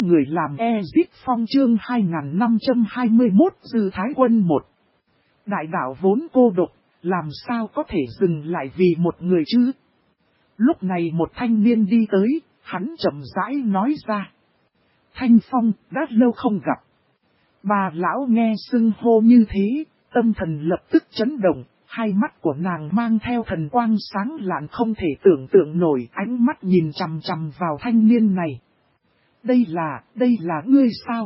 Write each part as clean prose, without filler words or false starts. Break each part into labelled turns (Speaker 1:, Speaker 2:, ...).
Speaker 1: người làm Ezit Phong chương 2521 Dư Thái Quân 1. Đại đạo vốn cô độc, làm sao có thể dừng lại vì một người chứ? Lúc này một thanh niên đi tới, hắn chậm rãi nói ra. Thanh Phong, đã lâu không gặp. Bà lão nghe xưng hô như thế, tâm thần lập tức chấn động, hai mắt của nàng mang theo thần quang sáng lạn không thể tưởng tượng nổi, ánh mắt nhìn chằm chằm vào thanh niên này. Đây là ngươi sao?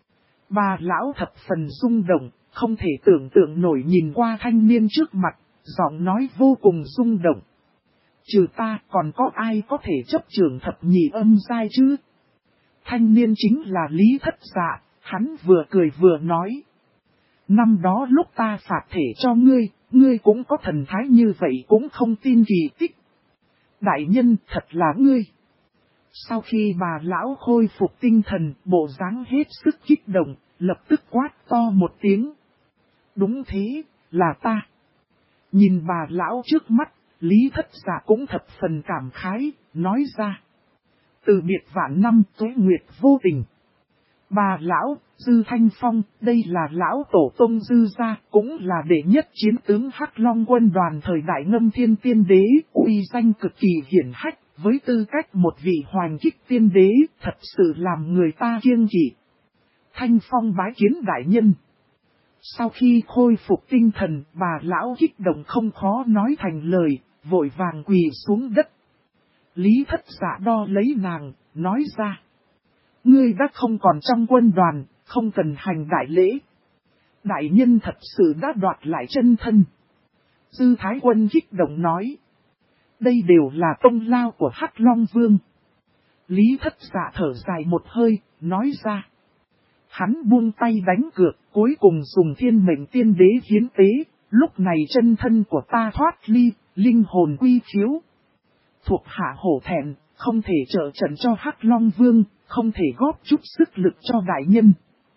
Speaker 1: Bà lão thập phần rung động, không thể tưởng tượng nổi nhìn qua thanh niên trước mặt, giọng nói vô cùng rung động. Trừ ta còn có ai có thể chấp trưởng thập nhị âm giai chứ? Thanh niên chính là Lý Thất Dạ, hắn vừa cười vừa nói. Năm đó lúc ta phạt thể cho ngươi cũng có thần thái như vậy cũng không tin kỳ tích. Đại nhân thật là ngươi. Sau khi bà lão khôi phục tinh thần, bộ dáng hết sức kích động, lập tức quát to một tiếng. Đúng thế, là ta. Nhìn bà lão trước mắt, Lý Thất Dạ cũng thập phần cảm khái, nói ra. Từ biệt vạn năm tuế nguyệt vô tình. Bà lão, Dư Thanh Phong, đây là lão tổ tông Dư gia, cũng là đệ nhất chiến tướng Hắc Long quân đoàn thời đại Ngâm Thiên Tiên Đế, uy danh cực kỳ hiển hách, với tư cách một vị hoàng kích tiên đế, thật sự làm người ta kiêng kỵ. Thanh Phong bái kiến đại nhân. Sau khi khôi phục tinh thần, bà lão kích động không khó nói thành lời, vội vàng quỳ xuống đất. Lý Thất Dạ đo lấy nàng, nói ra. Ngươi đã không còn trong quân đoàn, không cần hành đại lễ. Đại nhân thật sự đã đoạt lại chân thân. Dư Thái Quân kích động nói. Đây đều là công lao của Hắc Long Vương. Lý Thất Dạ thở dài một hơi, nói ra. Hắn buông tay đánh cược, cuối cùng dùng thiên mệnh tiên đế hiến tế, lúc này chân thân của ta thoát ly, linh hồn quy chiếu. Thuộc hạ hổ thẹn, không thể trợ trận cho Hắc Long Vương, không thể góp chút sức lực cho đại nhân.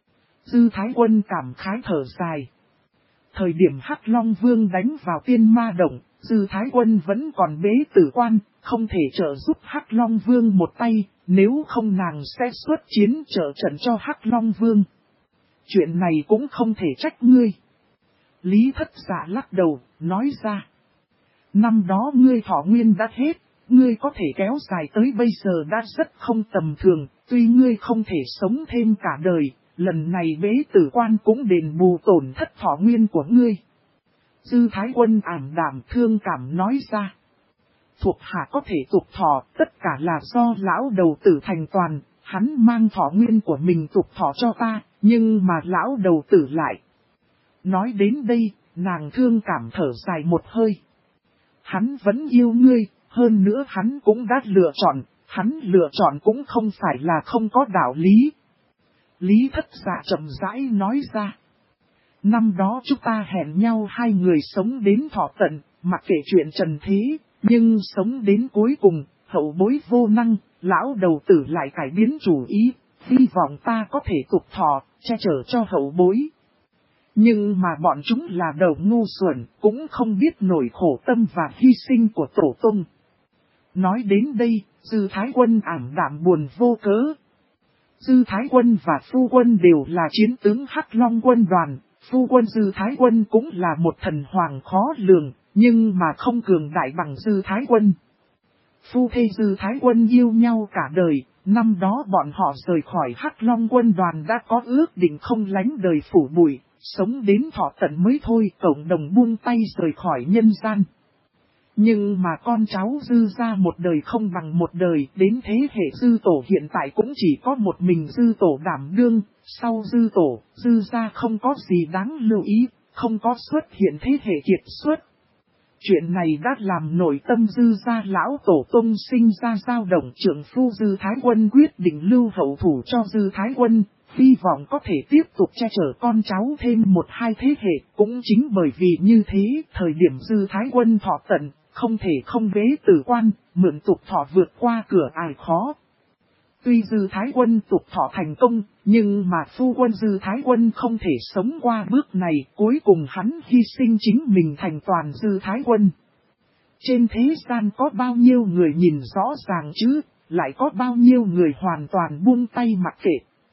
Speaker 1: Dư Thái Quân cảm khái thở dài. Thời điểm Hắc Long Vương đánh vào Tiên Ma Động, Dư Thái Quân vẫn còn bế tử quan, không thể trợ giúp Hắc Long Vương một tay, nếu không nàng sẽ xuất chiến trợ trận cho Hắc Long Vương. Chuyện này cũng không thể trách ngươi. Lý Thất Dạ lắc đầu, nói ra. Năm đó ngươi thọ nguyên đã hết, ngươi có thể kéo dài tới bây giờ đã rất không tầm thường, tuy ngươi không thể sống thêm cả đời, lần này bế tử quan cũng đền bù tổn thất thọ nguyên của ngươi. Dư Thái Quân ảm đạm thương cảm nói ra. Thuộc hạ có thể tục thọ, tất cả là do lão đầu tử thành toàn, hắn mang thọ nguyên của mình tục thọ cho ta, nhưng mà lão đầu tử lại. Nói đến đây, nàng thương cảm thở dài một hơi. Hắn vẫn yêu ngươi, hơn nữa hắn cũng đã lựa chọn, hắn lựa chọn cũng không phải là không có đạo lý. Lý Thất Dạ chậm rãi nói ra. Năm đó chúng ta hẹn nhau hai người sống đến thọ tận, mặc kệ chuyện trần thế, nhưng sống đến cuối cùng, hậu bối vô năng, lão đầu tử lại cải biến chủ ý, hy vọng ta có thể tục thọ, che chở cho hậu bối. Nhưng mà bọn chúng là đầu ngu xuẩn, cũng không biết nổi khổ tâm và hy sinh của tổ tông. Nói đến đây, Dư Thái Quân ảm đạm buồn vô cớ. Dư Thái Quân và Phu Quân đều là chiến tướng Hắc Long quân đoàn, Phu Quân Dư Thái Quân cũng là một thần hoàng khó lường, nhưng mà không cường đại bằng Dư Thái Quân. Phu thê Dư Thái Quân yêu nhau cả đời, năm đó bọn họ rời khỏi Hắc Long quân đoàn đã có ước định không lánh đời phủ bụi, sống đến thọ tận mới thôi, cộng đồng buông tay rời khỏi nhân gian. Nhưng mà con cháu Dư gia một đời không bằng một đời, đến thế hệ Dư tổ hiện tại cũng chỉ có một mình Dư tổ đảm đương, sau Dư tổ, Dư gia không có gì đáng lưu ý, không có xuất hiện thế hệ kiệt xuất. Chuyện này đã làm nội tâm Dư gia lão tổ tông sinh ra dao động, trưởng phu Dư Thái Quân quyết định lưu hậu thủ cho Dư Thái Quân, hy vọng có thể tiếp tục che chở con cháu thêm một hai thế hệ. Cũng chính bởi vì như thế, thời điểm Dư Thái Quân thọ tận, không thể không bế tử quan, mượn tục thọ vượt qua cửa ải khó. Tuy Dư Thái Quân tục thọ thành công, nhưng mà Phu Quân Dư Thái Quân không thể sống qua bước này, cuối cùng hắn hy sinh chính mình thành toàn Dư Thái Quân. Trên thế gian có bao nhiêu người nhìn rõ ràng chứ, lại có bao nhiêu người hoàn toàn buông tay mặc kệ.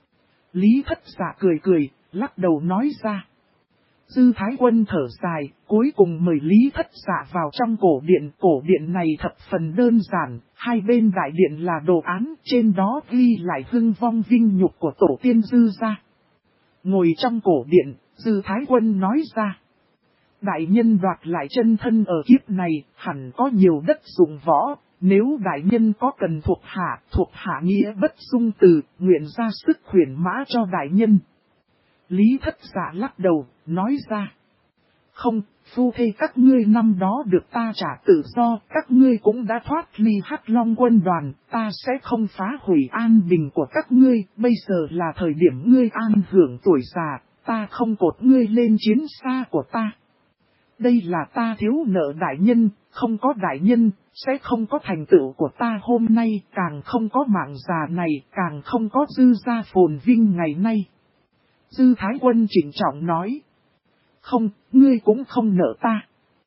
Speaker 1: Lý Thất Dạ cười cười, lắc đầu nói ra. Dư Thái Quân thở dài, cuối cùng mời Lý Thất Dạ vào trong cổ điện này thập phần đơn giản, hai bên đại điện là đồ án, trên đó ghi lại hưng vong vinh nhục của tổ tiên Dư gia. Ngồi trong cổ điện, Dư Thái Quân nói ra. Đại nhân đoạt lại chân thân ở kiếp này, hẳn có nhiều đất dụng võ, nếu đại nhân có cần thuộc hạ nghĩa bất dung từ, nguyện ra sức khuyển mã cho đại nhân. Lý Thất Dạ lắc đầu, nói ra. Không, phu thê các ngươi năm đó được ta trả tự do, các ngươi cũng đã thoát ly Hắc Long quân đoàn, ta sẽ không phá hủy an bình của các ngươi, bây giờ là thời điểm ngươi an hưởng tuổi già, ta không cột ngươi lên chiến xa của ta. Đây là ta thiếu nợ đại nhân, không có đại nhân, sẽ không có thành tựu của ta hôm nay, càng không có mạng già này, càng không có Dư gia phồn vinh ngày nay. Dư Thái Quân trịnh trọng nói. Không, ngươi cũng không nợ ta.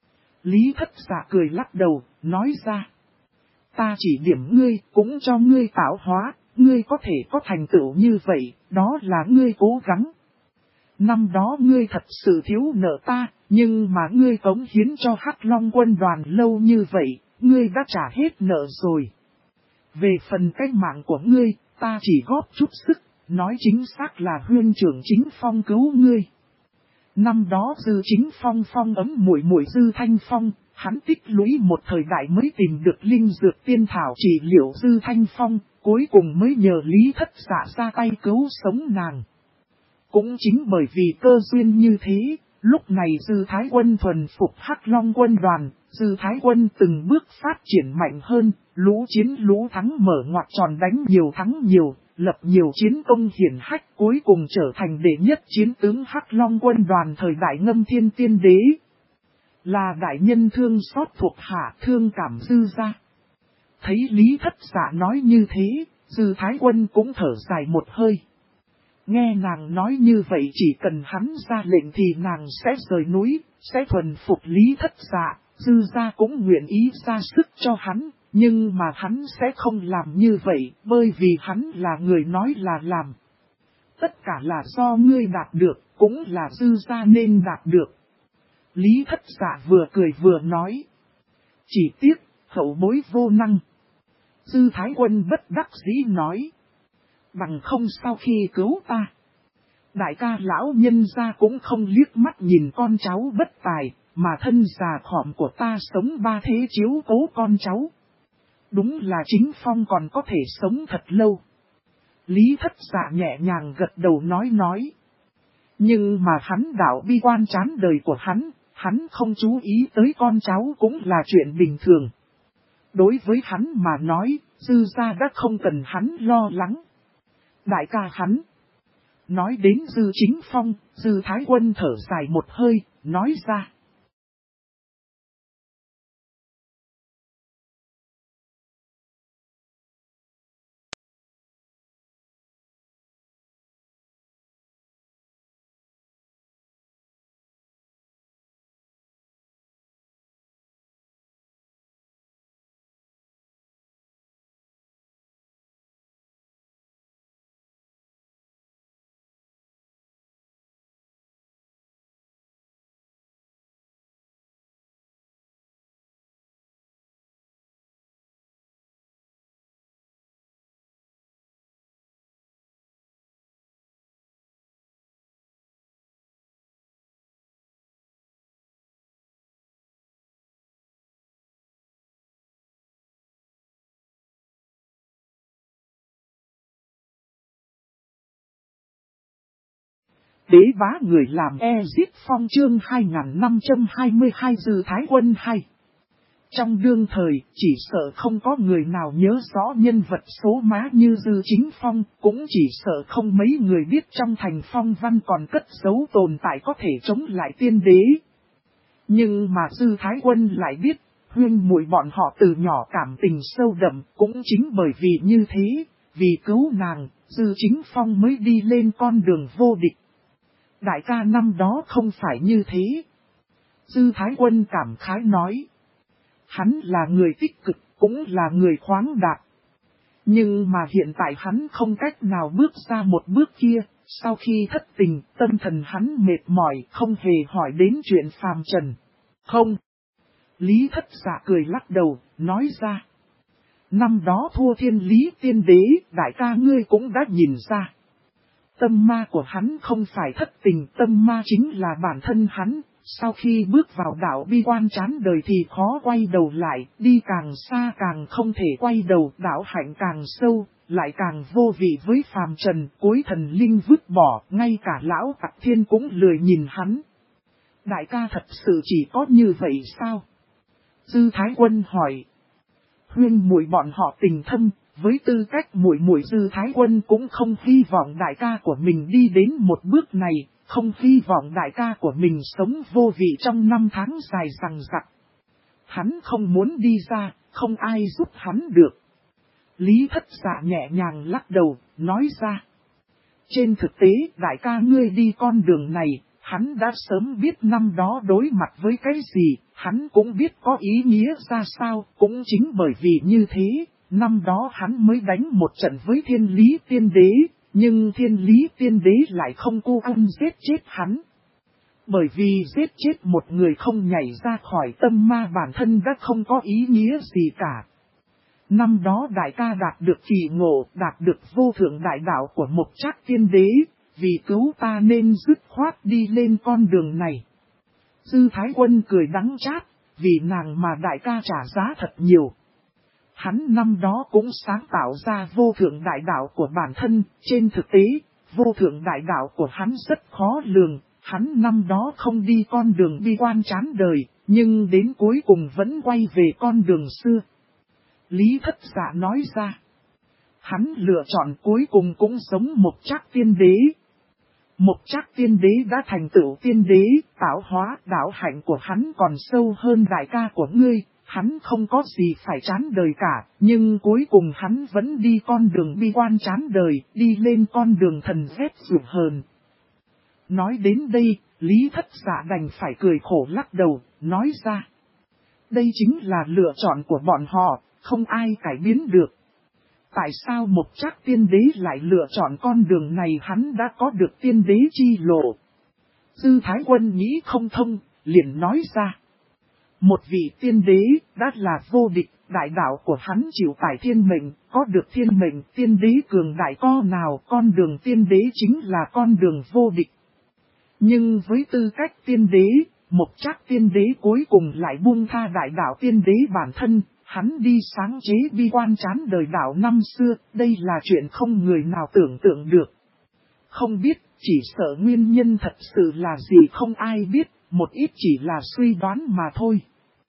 Speaker 1: Lý Thất Dạ cười lắc đầu, nói ra. Ta chỉ điểm ngươi, cũng cho ngươi tạo hóa, ngươi có thể có thành tựu như vậy, đó là ngươi cố gắng. Năm đó ngươi thật sự thiếu nợ ta, nhưng mà ngươi cống hiến cho Hắc Long quân đoàn lâu như vậy, ngươi đã trả hết nợ rồi. Về phần cách mạng của ngươi, ta chỉ góp chút sức, nói chính xác là huynh trưởng Chính Phong cứu ngươi. Năm đó Dư Chính Phong phong ấm muội Dư Thanh Phong, hắn tích lũy một thời đại mới tìm được linh dược tiên thảo trị liệu Dư Thanh Phong, cuối cùng mới nhờ Lý Thất Dạ ra tay cứu sống nàng. Cũng chính bởi vì cơ duyên như thế, lúc này Dư Thái Quân thuần phục Hắc Long quân đoàn, Dư Thái Quân từng bước phát triển mạnh hơn, lũ chiến lũ thắng mở ngoặt tròn đánh nhiều thắng nhiều, lập nhiều chiến công hiển hách, cuối cùng trở thành đệ nhất chiến tướng Hắc Long quân đoàn thời đại Ngâm Thiên Tiên Đế. Là đại nhân thương xót thuộc hạ, thương cảm Dư gia. Thấy Lý Thất Dạ nói như thế, Dư Thái Quân cũng thở dài một hơi. Nghe nàng nói như vậy chỉ cần hắn ra lệnh thì nàng sẽ rời núi, sẽ thuần phục Lý Thất Dạ, Dư gia cũng nguyện ý ra sức cho hắn, nhưng mà hắn sẽ không làm như vậy, bởi vì hắn là người nói là làm. Tất cả là do ngươi đạt được, cũng là Dư gia nên đạt được. Lý Thất Dạ vừa cười vừa nói. Chỉ tiếc, hậu bối vô năng. Dư Thái Quân bất đắc dĩ nói. Bằng không sau khi cứu ta. Đại ca lão nhân gia cũng không liếc mắt nhìn con cháu bất tài, mà thân già khỏm của ta sống ba thế chiếu cố con cháu. Đúng là Chính Phong còn có thể sống thật lâu. Lý Thất Dạ nhẹ nhàng gật đầu nói. Nhưng mà hắn đạo bi quan chán đời của hắn không chú ý tới con cháu cũng là chuyện bình thường. Đối với hắn mà nói, Dư gia đã không cần hắn lo lắng. Đại ca hắn. Nói đến Dư Chính Phong, Dư Thái Quân thở dài một hơi, nói ra. Đế bá người làm giết phong chương 2522 Dư Thái Quân 2. Trong đương thời, chỉ sợ không có người nào nhớ rõ nhân vật số má như Dư Chính Phong, cũng chỉ sợ không mấy người biết trong thành phong văn còn cất giấu tồn tại có thể chống lại tiên đế. Nhưng mà Dư Thái Quân lại biết, huynh muội bọn họ từ nhỏ cảm tình sâu đậm, cũng chính bởi vì như thế, vì cứu nàng, Dư Chính Phong mới đi lên con đường vô địch. Đại ca năm đó không phải như thế. Dư Thái Quân cảm khái nói. Hắn là người tích cực, cũng là người khoáng đạt. Nhưng mà hiện tại hắn không cách nào bước ra một bước kia, sau khi thất tình, tâm thần hắn mệt mỏi, không hề hỏi đến chuyện phàm trần. Không. Lý Thất Dạ cười lắc đầu, nói ra. Năm đó thua Thiên Lý Tiên Đế, đại ca ngươi cũng đã nhìn ra. Tâm ma của hắn không phải thất tình, tâm ma chính là bản thân hắn. Sau khi bước vào đạo bi quan chán đời thì khó quay đầu lại, đi càng xa càng không thể quay đầu, đạo hạnh càng sâu, lại càng vô vị với phàm trần, cuối thần linh vứt bỏ, ngay cả lão Tặc Thiên cũng lười nhìn hắn. Đại ca thật sự chỉ có như vậy sao? Dư Thái Quân hỏi. Huyên muội bọn họ tình thâm, với tư cách muội muội Dư Thái Quân cũng không hy vọng đại ca của mình đi đến một bước này, không hy vọng đại ca của mình sống vô vị trong năm tháng dài dằng dặc. Hắn không muốn đi ra, không ai giúp hắn được. Lý Thất Dạ nhẹ nhàng lắc đầu, nói ra. Trên thực tế, đại ca ngươi đi con đường này, hắn đã sớm biết năm đó đối mặt với cái gì, hắn cũng biết có ý nghĩa ra sao, cũng chính bởi vì như thế, năm đó hắn mới đánh một trận với Thiên Lý Tiên Đế, nhưng Thiên Lý Tiên Đế lại không cô ân giết chết hắn. Bởi vì giết chết một người không nhảy ra khỏi tâm ma bản thân đã không có ý nghĩa gì cả. Năm đó đại ca đạt được kỳ ngộ, đạt được vô thượng đại đạo của Mộc Trác Tiên Đế, vì cứu ta nên dứt khoát đi lên con đường này. Dư Thái Quân cười đắng chát, vì nàng mà đại ca trả giá thật nhiều. Hắn năm đó cũng sáng tạo ra vô thượng đại đạo của bản thân, trên thực tế, vô thượng đại đạo của hắn rất khó lường, hắn năm đó không đi con đường bi quan chán đời, nhưng đến cuối cùng vẫn quay về con đường xưa. Lý Thất Dạ nói ra, hắn lựa chọn cuối cùng cũng giống Mộc Trác Tiên Đế. Mộc Trác Tiên Đế đã thành tựu tiên đế, tạo hóa, đạo hạnh của hắn còn sâu hơn đại ca của ngươi, hắn không có gì phải chán đời cả, nhưng cuối cùng hắn vẫn đi con đường bi quan chán đời, đi lên con đường thần phép dữ hờn. Nói đến đây, Lý Thất Dạ đành phải cười khổ lắc đầu, nói ra. Đây chính là lựa chọn của bọn họ, không ai cải biến được. Tại sao Mộc Trác Tiên Đế lại lựa chọn con đường này, hắn đã có được tiên đế chi lộ. Dư Thái Quân nghĩ không thông, liền nói ra. Một vị tiên đế đã là vô địch, đại đạo của hắn chịu tải thiên mệnh, có được thiên mệnh tiên đế cường đại co nào, con đường tiên đế chính là con đường vô địch. Nhưng với tư cách tiên đế, Mộc Trác Tiên Đế cuối cùng lại buông tha đại đạo tiên đế bản thân. Hắn đi sáng chế bi quan chán đời đạo năm xưa, đây là chuyện không người nào tưởng tượng được. Không biết, chỉ sợ nguyên nhân thật sự là gì không ai biết, một ít chỉ là suy đoán mà thôi.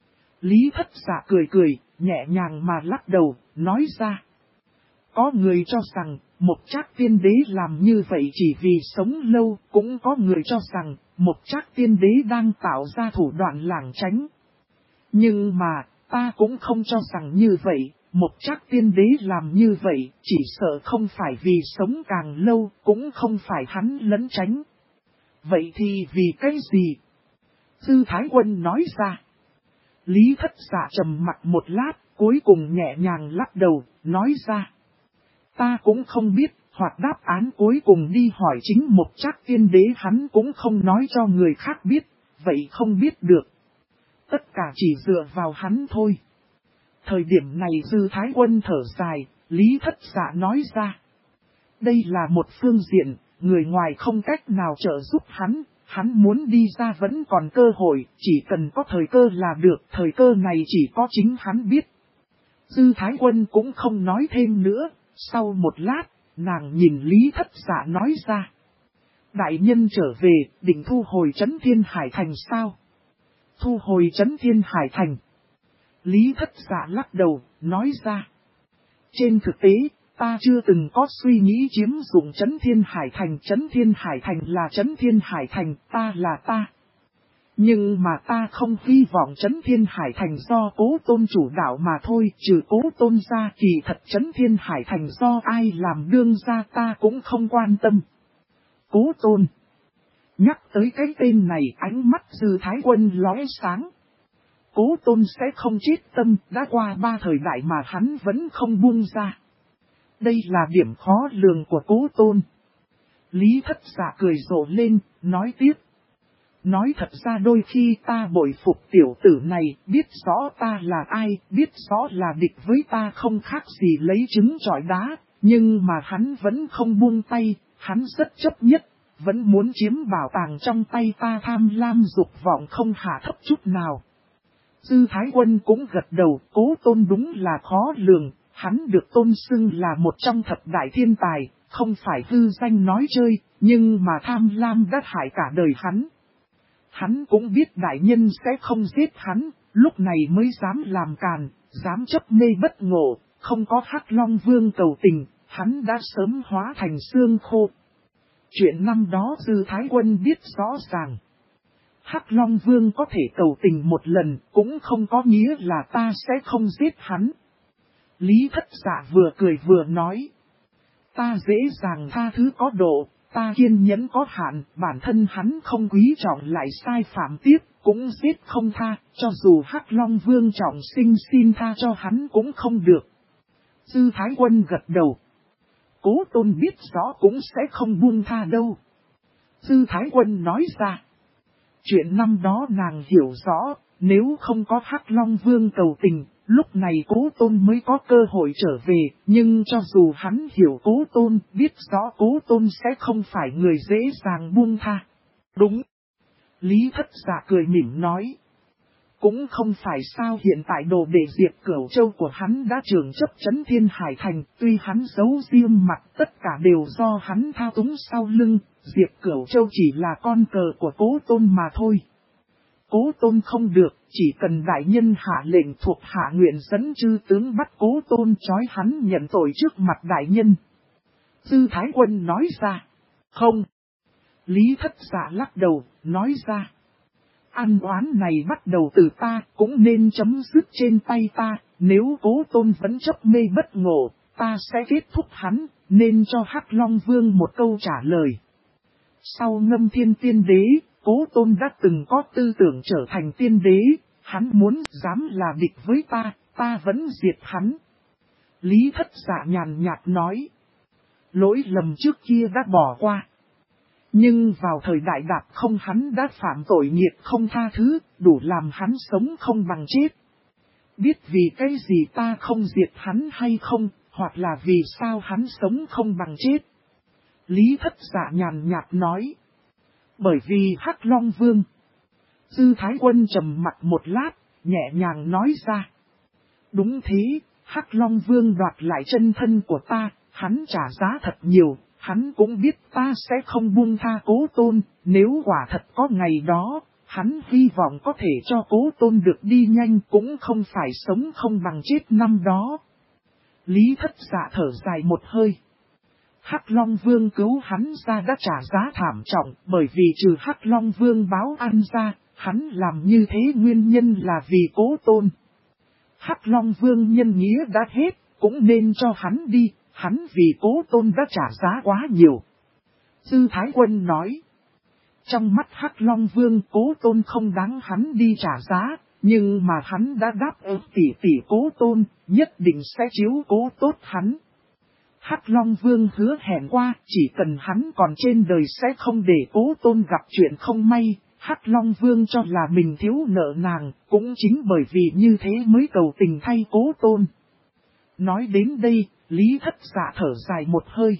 Speaker 1: Lý Thất Dạ cười cười, nhẹ nhàng mà lắc đầu, nói ra. Có người cho rằng, Mộc Trác Tiên Đế làm như vậy chỉ vì sống lâu, cũng có người cho rằng, Mộc Trác Tiên Đế đang tạo ra thủ đoạn lảng tránh. Nhưng mà, ta cũng không cho rằng như vậy, Mộc Trác Tiên Đế làm như vậy, chỉ sợ không phải vì sống càng lâu, cũng không phải hắn lẩn tránh. Vậy thì vì cái gì? Dư Thái Quân nói ra. Lý Thất Dạ trầm mặc một lát, cuối cùng nhẹ nhàng lắc đầu, nói ra. Ta cũng không biết, hoặc đáp án cuối cùng đi hỏi chính Mộc Trác Tiên Đế, hắn cũng không nói cho người khác biết, vậy không biết được. Tất cả chỉ dựa vào hắn thôi. Thời điểm này Dư Thái Quân thở dài, Lý Thất Dạ nói ra. Đây là một phương diện, người ngoài không cách nào trợ giúp hắn muốn đi ra vẫn còn cơ hội, chỉ cần có thời cơ là được, thời cơ này chỉ có chính hắn biết. Dư Thái Quân cũng không nói thêm nữa, sau một lát, nàng nhìn Lý Thất Dạ nói ra. Đại nhân trở về, định thu hồi Trấn Thiên Hải Thành sao? Thu hồi Trấn Thiên Hải Thành. Lý Thất Dạ lắc đầu, nói ra. Trên thực tế, ta chưa từng có suy nghĩ chiếm dụng Trấn Thiên Hải Thành. Trấn Thiên Hải Thành là Trấn Thiên Hải Thành, ta là ta. Nhưng mà ta không hy vọng Trấn Thiên Hải Thành do Cố Tôn chủ đạo mà thôi, trừ Cố Tôn ra kỳ thật Trấn Thiên Hải Thành do ai làm đương ra ta cũng không quan tâm. Cố Tôn. Nhắc tới cái tên này, ánh mắt Dư Thái Quân lóe sáng. Cố Tôn sẽ không chết tâm, đã qua 3 thời đại mà hắn vẫn không buông ra. Đây là điểm khó lường của Cố Tôn. Lý Thất Dạ cười rộ lên, nói tiếp. Nói thật ra đôi khi ta bội phục tiểu tử này, biết rõ ta là ai, biết rõ là địch với ta không khác gì lấy trứng chọi đá, nhưng mà hắn vẫn không buông tay, hắn rất chấp nhất, vẫn muốn chiếm bảo tàng trong tay ta, tham lam dục vọng không hạ thấp chút nào. Dư Thái Quân cũng gật đầu, Cố Tôn đúng là khó lường, hắn được tôn xưng là một trong thập đại thiên tài, không phải hư danh nói chơi, nhưng mà tham lam đã hại cả đời hắn. Hắn cũng biết đại nhân sẽ không giết hắn, lúc này mới dám làm càn, dám chấp mê bất ngộ, không có Hắc Long Vương cầu tình, hắn đã sớm hóa thành xương khô. Chuyện năm đó Dư Thái Quân biết rõ ràng. Hắc Long Vương có thể cầu tình một lần, cũng không có nghĩa là ta sẽ không giết hắn. Lý Thất Dạ vừa cười vừa nói. Ta dễ dàng tha thứ có độ, ta kiên nhẫn có hạn, bản thân hắn không quý trọng lại sai phạm tiếp, cũng giết không tha, cho dù Hắc Long Vương trọng sinh xin tha cho hắn cũng không được. Dư Thái Quân gật đầu. Cố Tôn biết rõ cũng sẽ không buông tha đâu. Dư Thái Quân nói ra. Chuyện năm đó nàng hiểu rõ, nếu không có Hắc Long Vương cầu tình, lúc này Cố Tôn mới có cơ hội trở về, nhưng cho dù hắn hiểu Cố Tôn, biết rõ Cố Tôn sẽ không phải người dễ dàng buông tha. Đúng. Lý Thất Dạ cười mỉm nói. Cũng không phải sao, hiện tại đồ đệ Diệp Cửu Châu của hắn đã trường chấp chấn Thiên Hải Thành, tuy hắn giấu riêng mặt tất cả đều do hắn thao túng sau lưng, Diệp Cửu Châu chỉ là con cờ của Cố Tôn mà thôi. Cố Tôn không được, chỉ cần đại nhân hạ lệnh thuộc hạ nguyện dẫn chư tướng bắt Cố Tôn trói hắn nhận tội trước mặt đại nhân. Dư Thái Quân nói ra. Không. Lý Thất Dạ lắc đầu, nói ra. Ăn oán này bắt đầu từ ta, cũng nên chấm dứt trên tay ta, nếu Cố Tôn vẫn chấp mê bất ngộ, ta sẽ kết thúc hắn, nên cho Hắc Long Vương một câu trả lời. Sau Ngâm Thiên Tiên Đế, Cố Tôn đã từng có tư tưởng trở thành tiên đế, hắn muốn dám là địch với ta vẫn diệt hắn. Lý Thất Dạ nhàn nhạt nói. Lỗi lầm trước kia đã bỏ qua. Nhưng vào thời đại Đạp Không hắn đã phạm tội nghiệt không tha thứ, đủ làm hắn sống không bằng chết. Biết vì cái gì ta không diệt hắn hay không, hoặc là vì sao hắn sống không bằng chết. Lý Thất Dạ nhàn nhạt nói. Bởi vì Hắc Long Vương. Dư Thái Quân trầm mặt một lát, nhẹ nhàng nói ra. Đúng thế, Hắc Long Vương đoạt lại chân thân của ta, hắn trả giá thật nhiều. Hắn cũng biết ta sẽ không buông tha Cố Tôn, nếu quả thật có ngày đó, hắn hy vọng có thể cho Cố Tôn được đi nhanh cũng không phải sống không bằng chết năm đó. Lý Thất Dạ thở dài một hơi. Hắc Long Vương cứu hắn ra đã trả giá thảm trọng, bởi vì trừ Hắc Long Vương báo ăn ra, hắn làm như thế nguyên nhân là vì Cố Tôn. Hắc Long Vương nhân nghĩa đã hết, cũng nên cho hắn đi. Hắn vì Cố Tôn đã trả giá quá nhiều. Dư Thái Quân nói. Trong mắt Hắc Long Vương Cố Tôn không đáng hắn đi trả giá, nhưng mà hắn đã đáp ứng tỷ Cố Tôn, nhất định sẽ chiếu cố tốt hắn. Hắc Long Vương hứa hẹn qua, chỉ cần hắn còn trên đời sẽ không để Cố Tôn gặp chuyện không may. Hắc Long Vương cho là mình thiếu nợ nàng, cũng chính bởi vì như thế mới cầu tình thay Cố Tôn. Nói đến đây, Lý Thất Dạ thở dài một hơi.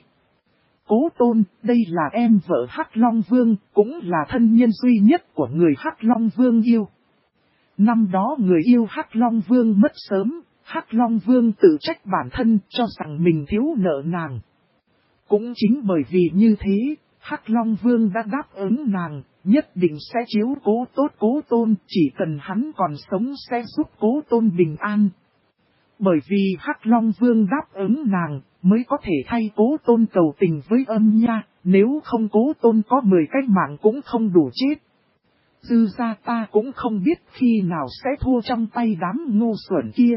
Speaker 1: Cố Tôn, đây là em vợ Hắc Long Vương, cũng là thân nhân duy nhất của người Hắc Long Vương yêu. Năm đó người yêu Hắc Long Vương mất sớm, Hắc Long Vương tự trách bản thân cho rằng mình thiếu nợ nàng. Cũng chính bởi vì như thế, Hắc Long Vương đã đáp ứng nàng, nhất định sẽ chiếu cố tốt Cố Tôn, chỉ cần hắn còn sống sẽ giúp Cố Tôn bình an. Bởi vì Hắc Long Vương đáp ứng nàng, mới có thể thay Cố Tôn cầu tình với Âm Nha, nếu không Cố Tôn có 10 cái mạng cũng không đủ chết. Dư gia ta cũng không biết khi nào sẽ thua trong tay đám ngu xuẩn kia.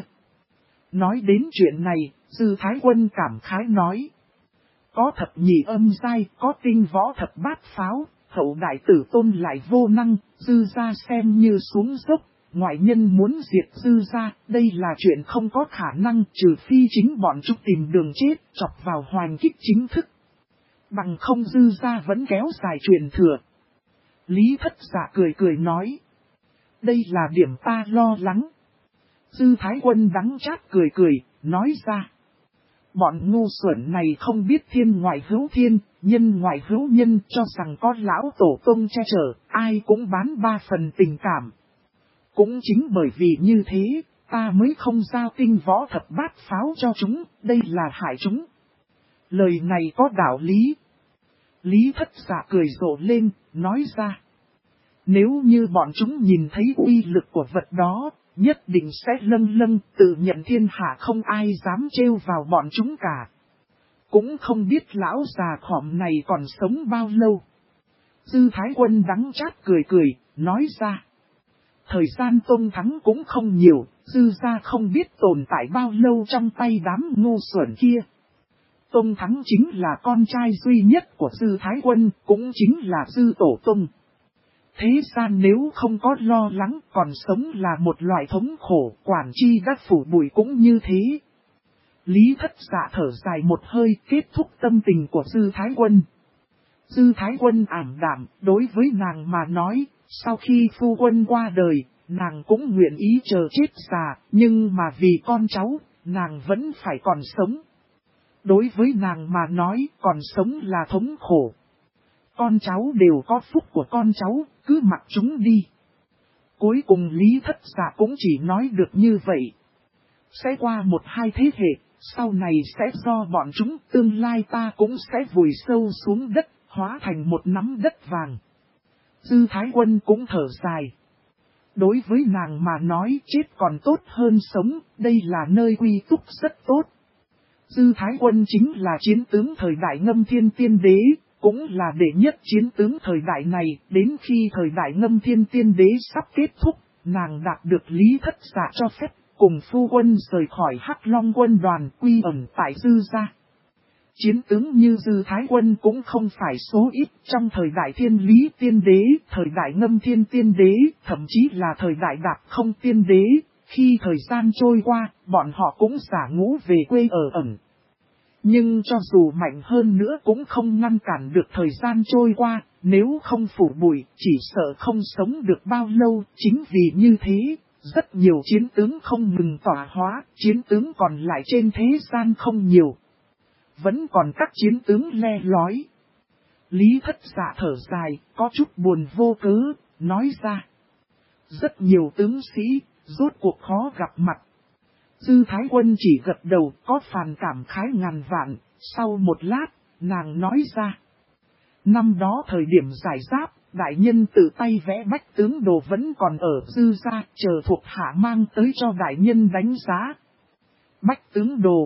Speaker 1: Nói đến chuyện này, Dư Thái Quân cảm khái nói. Có thập nhị âm giai, có tinh võ thập bát pháo, hậu đại tử tôn lại vô năng, Dư gia xem như xuống dốc, ngoại nhân muốn diệt Dư gia, đây là chuyện không có khả năng, trừ phi chính bọn chúng tìm đường chết, chọc vào hoành kích chính thức. Bằng không Dư gia vẫn kéo dài truyền thừa. Lý Thất Dạ cười cười nói. Đây là điểm ta lo lắng. Dư Thái Quân đắng chát cười cười, nói ra. Bọn ngu xuẩn này không biết thiên ngoại hữu thiên, nhân ngoại hữu nhân, cho rằng có lão tổ tông che chở, ai cũng bán 3 phần tình cảm. Cũng chính bởi vì như thế, ta mới không giao tinh võ thập bát pháo cho chúng, đây là hại chúng. Lời này có đạo lý. Lý Thất Dạ cười rộ lên, nói ra. Nếu như bọn chúng nhìn thấy uy lực của vật đó, nhất định sẽ lâng lâng tự nhận thiên hạ không ai dám trêu vào bọn chúng cả. Cũng không biết lão già khỏm này còn sống bao lâu. Dư Thái Quân đắng chát cười cười, nói ra. Thời gian Tôn Thắng cũng không nhiều, Dư gia không biết tồn tại bao lâu trong tay đám ngu xuẩn kia. Tôn Thắng chính là con trai duy nhất của Dư Thái Quân, cũng chính là Dư Tổ Tông. Thế gian nếu không có lo lắng còn sống là một loại thống khổ, quản chi đã phủ bụi cũng như thế. Lý Thất Dạ thở dài một hơi kết thúc tâm tình của Dư Thái Quân. Dư Thái Quân ảm đạm, đối với nàng mà nói, sau khi phu quân qua đời, nàng cũng nguyện ý chờ chết già, nhưng mà vì con cháu, nàng vẫn phải còn sống. Đối với nàng mà nói, còn sống là thống khổ. Con cháu đều có phúc của con cháu, cứ mặc chúng đi. Cuối cùng Lý Thất Dạ cũng chỉ nói được như vậy. Sẽ qua 1-2 thế hệ, sau này sẽ do bọn chúng, tương lai ta cũng sẽ vùi sâu xuống đất, hóa thành một nắm đất vàng. Dư Thái Quân cũng thở dài. Đối với nàng mà nói chết còn tốt hơn sống, đây là nơi quy túc rất tốt. Dư Thái Quân chính là chiến tướng thời đại Ngâm Thiên Tiên Đế, cũng là đệ nhất chiến tướng thời đại này, đến khi thời đại Ngâm Thiên Tiên Đế sắp kết thúc, nàng đạt được Lý Thất Dạ cho phép, cùng phu quân rời khỏi Hắc Long quân đoàn quy ẩn tại Dư gia. Chiến tướng như Dư Thái Quân cũng không phải số ít trong thời đại Thiên Lý Tiên Đế, thời đại Ngâm Thiên Tiên Đế, thậm chí là thời đại Đạp Không Tiên Đế. Khi thời gian trôi qua, bọn họ cũng xả ngũ về quê ở ẩn. Nhưng cho dù mạnh hơn nữa cũng không ngăn cản được thời gian trôi qua, nếu không phủ bụi, chỉ sợ không sống được bao lâu. Chính vì như thế, rất nhiều chiến tướng không ngừng tỏa hóa, chiến tướng còn lại trên thế gian không nhiều. Vẫn còn các chiến tướng le lói. Lý Thất Dạ thở dài, có chút buồn vô cớ, nói ra. Rất nhiều tướng sĩ, rốt cuộc khó gặp mặt. Dư Thái Quân chỉ gật đầu, có phàn cảm khái ngàn vạn, sau một lát, nàng nói ra. Năm đó thời điểm giải giáp, đại nhân tự tay vẽ bách tướng đồ vẫn còn ở Dư gia, chờ thuộc hạ mang tới cho đại nhân đánh giá. Bách tướng đồ.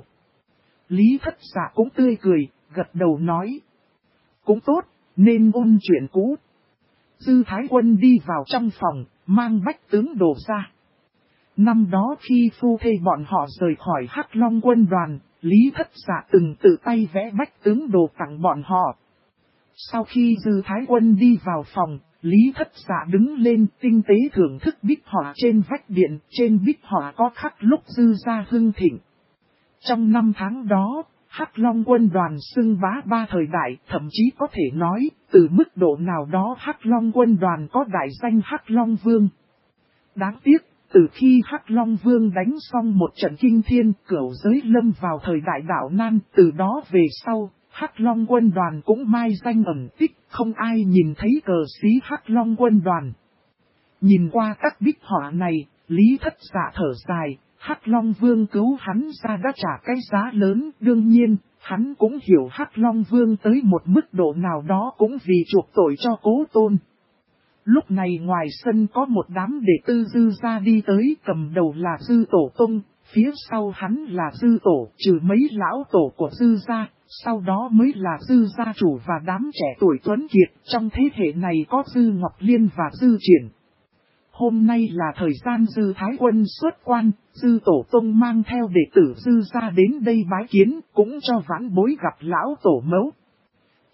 Speaker 1: Lý Thất Dạ cũng tươi cười, gật đầu nói. Cũng tốt, nên ôn chuyện cũ. Dư Thái Quân đi vào trong phòng, mang bách tướng đồ ra. Năm đó khi phu thê bọn họ rời khỏi Hắc Long quân đoàn, Lý Thất Dạ từng tự tay vẽ bách tướng đồ tặng bọn họ. Sau khi Dư Thái Quân đi vào phòng, Lý Thất Dạ đứng lên tinh tế thưởng thức bích họa trên vách điện, trên bích họa có khắc lúc Dư gia hưng thịnh. Trong 5 tháng đó, Hắc Long quân đoàn xưng bá 3 thời đại, thậm chí có thể nói, từ mức độ nào đó Hắc Long quân đoàn có đại danh Hắc Long Vương. Đáng tiếc, từ khi Hắc Long Vương đánh xong một trận kinh thiên, cửu giới lâm vào thời đại đạo nan, từ đó về sau, Hắc Long quân đoàn cũng mai danh ẩn tích, không ai nhìn thấy cờ xí Hắc Long quân đoàn. Nhìn qua các bích họa này, Lý Thất Dạ thở dài, Hắc Long Vương cứu hắn ra đã trả cái giá lớn, đương nhiên, hắn cũng hiểu Hắc Long Vương tới một mức độ nào đó cũng vì chuộc tội cho Cố Tôn. Lúc này ngoài sân có một đám đệ tử Dư gia đi tới, cầm đầu là Dư Tổ Tông, phía sau hắn là Dư Tổ, trừ mấy lão tổ của Dư gia, sau đó mới là Dư gia chủ và đám trẻ tuổi tuấn kiệt, trong thế hệ này có Dư Ngọc Liên và Dư Triển. Hôm nay là thời gian Dư Thái Quân xuất quan, Dư Tổ Tông mang theo đệ tử Dư gia đến đây bái kiến, cũng cho vãn bối gặp lão tổ mẫu.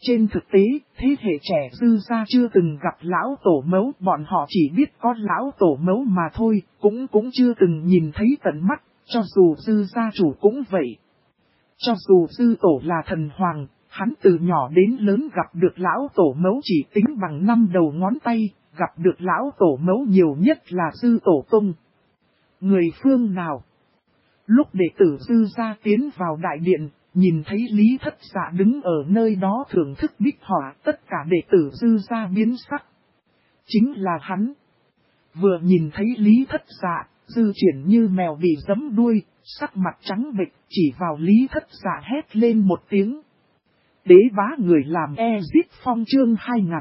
Speaker 1: Trên thực tế, thế hệ trẻ Dư gia chưa từng gặp lão tổ mẫu, bọn họ chỉ biết có lão tổ mẫu mà thôi, cũng chưa từng nhìn thấy tận mắt, cho dù Dư gia chủ cũng vậy. Cho dù Dư tổ là thần hoàng, hắn từ nhỏ đến lớn gặp được lão tổ mẫu chỉ tính bằng 5 đầu ngón tay, gặp được lão tổ mẫu nhiều nhất là Dư tổ tông. Người phương nào? Lúc đệ tử Dư gia tiến vào đại điện, nhìn thấy Lý Thất Dạ đứng ở nơi đó thưởng thức bích họa, tất cả đệ tử Dư gia biến sắc. Chính là hắn. Vừa nhìn thấy Lý Thất Dạ, Dư Triển như mèo bị giẫm đuôi, sắc mặt trắng bệch, chỉ vào Lý Thất Dạ hét lên một tiếng. Đế bá người làm Ezit Phong chương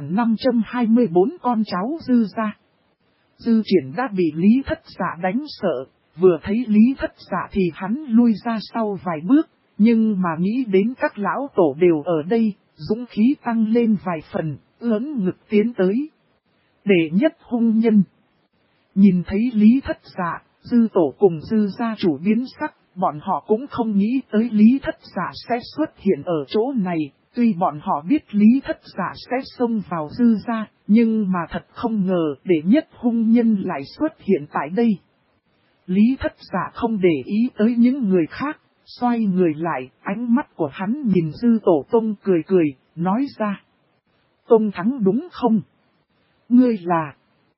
Speaker 1: 2524 con cháu Dư gia. Dư Triển đã bị Lý Thất Dạ đánh sợ, vừa thấy Lý Thất Dạ thì hắn lui ra sau vài bước, nhưng mà nghĩ đến các lão tổ đều ở đây, dũng khí tăng lên vài phần, ưỡn ngực tiến tới. Đệ nhất hung nhân. Nhìn thấy Lý Thất Dạ, Dư tổ cùng Dư gia chủ biến sắc, bọn họ cũng không nghĩ tới Lý Thất Dạ sẽ xuất hiện ở chỗ này. Tuy bọn họ biết Lý Thất Dạ sẽ xông vào Dư gia, nhưng mà thật không ngờ đệ nhất hung nhân lại xuất hiện tại đây. Lý Thất Dạ không để ý tới những người khác, xoay người lại, ánh mắt của hắn nhìn Dư tổ tông cười cười, nói ra. Tông thắng đúng không? Ngươi là...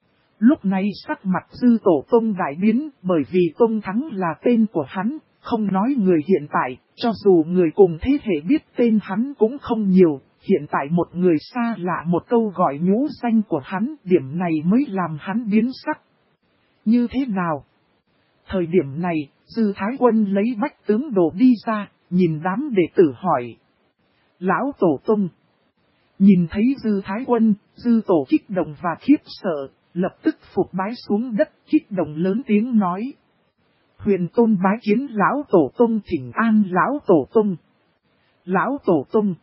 Speaker 1: Lúc này sắc mặt Dư tổ tông đại biến, bởi vì Tông Thắng là tên của hắn, không nói người hiện tại, cho dù người cùng thế hệ biết tên hắn cũng không nhiều, hiện tại một người xa lạ một câu gọi nhũ danh của hắn, điểm này mới làm hắn biến sắc. Như thế nào? Thời điểm này, Dư Thái Quân lấy bách tướng đồ đi ra, nhìn đám đệ tử hỏi. Lão Tổ Tông. Nhìn thấy Dư Thái Quân, Dư Tổ kích động và khiếp sợ, lập tức phục bái xuống đất, kích động lớn tiếng nói. Huyền Tôn bái kiến Lão Tổ Tông, thỉnh an Lão Tổ Tông. Lão Tổ Tông.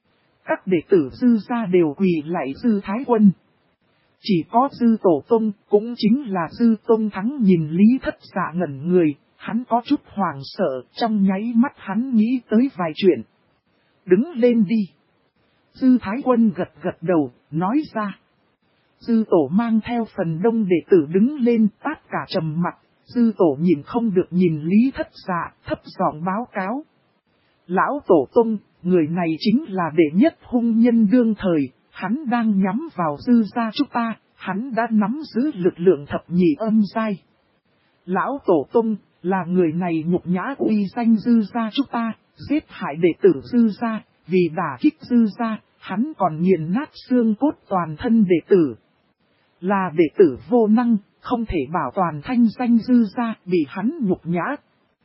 Speaker 1: Các đệ tử Dư gia đều quỳ lạy Dư Thái Quân. Chỉ có Dư Tổ Tông, cũng chính là Dư Tông Thắng nhìn Lý Thất Dạ ngẩn người, hắn có chút hoảng sợ, trong nháy mắt hắn nghĩ tới vài chuyện. Đứng lên đi. Dư Thái Quân gật gật đầu, nói ra. Dư Tổ mang theo phần đông đệ tử đứng lên, tất cả trầm mặt. Dư Tổ nhìn không được nhìn Lý Thất Dạ, thấp giọng báo cáo. Lão Tổ Tông, người này chính là đệ nhất hung nhân đương thời, hắn đang nhắm vào Dư gia chúng ta, hắn đã nắm giữ lực lượng thập nhị âm giai. Lão Tổ Tông, là người này nhục nhã uy danh Dư gia chúng ta, giết hại đệ tử Dư gia, vì đả kích Dư gia, hắn còn nghiền nát xương cốt toàn thân đệ tử. Là đệ tử vô năng, không thể bảo toàn thanh danh Dư gia, bị hắn nhục nhã.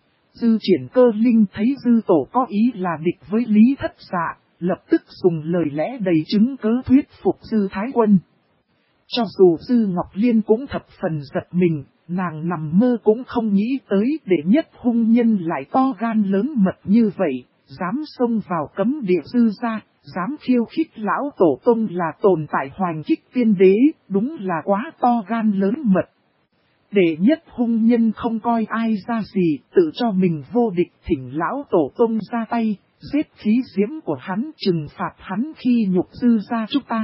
Speaker 1: Dư Triển Cơ Linh thấy Dư Tổ có ý là địch với Lý Thất Dạ, lập tức dùng lời lẽ đầy chứng cớ thuyết phục Dư Thái Quân. Cho dù Dư Ngọc Liên cũng thập phần giật mình, nàng nằm mơ cũng không nghĩ tới đệ nhất hung nhân lại to gan lớn mật như vậy, dám xông vào cấm địa Dư gia, dám khiêu khích Lão Tổ Tông là tồn tại hoành kích tiên đế, đúng là quá to gan lớn mật. Đệ nhất hung nhân không coi ai ra gì, tự cho mình vô địch, thỉnh Lão Tổ Tông ra tay, giết khí diễm của hắn, trừng phạt hắn khi nhục Dư gia chúng ta.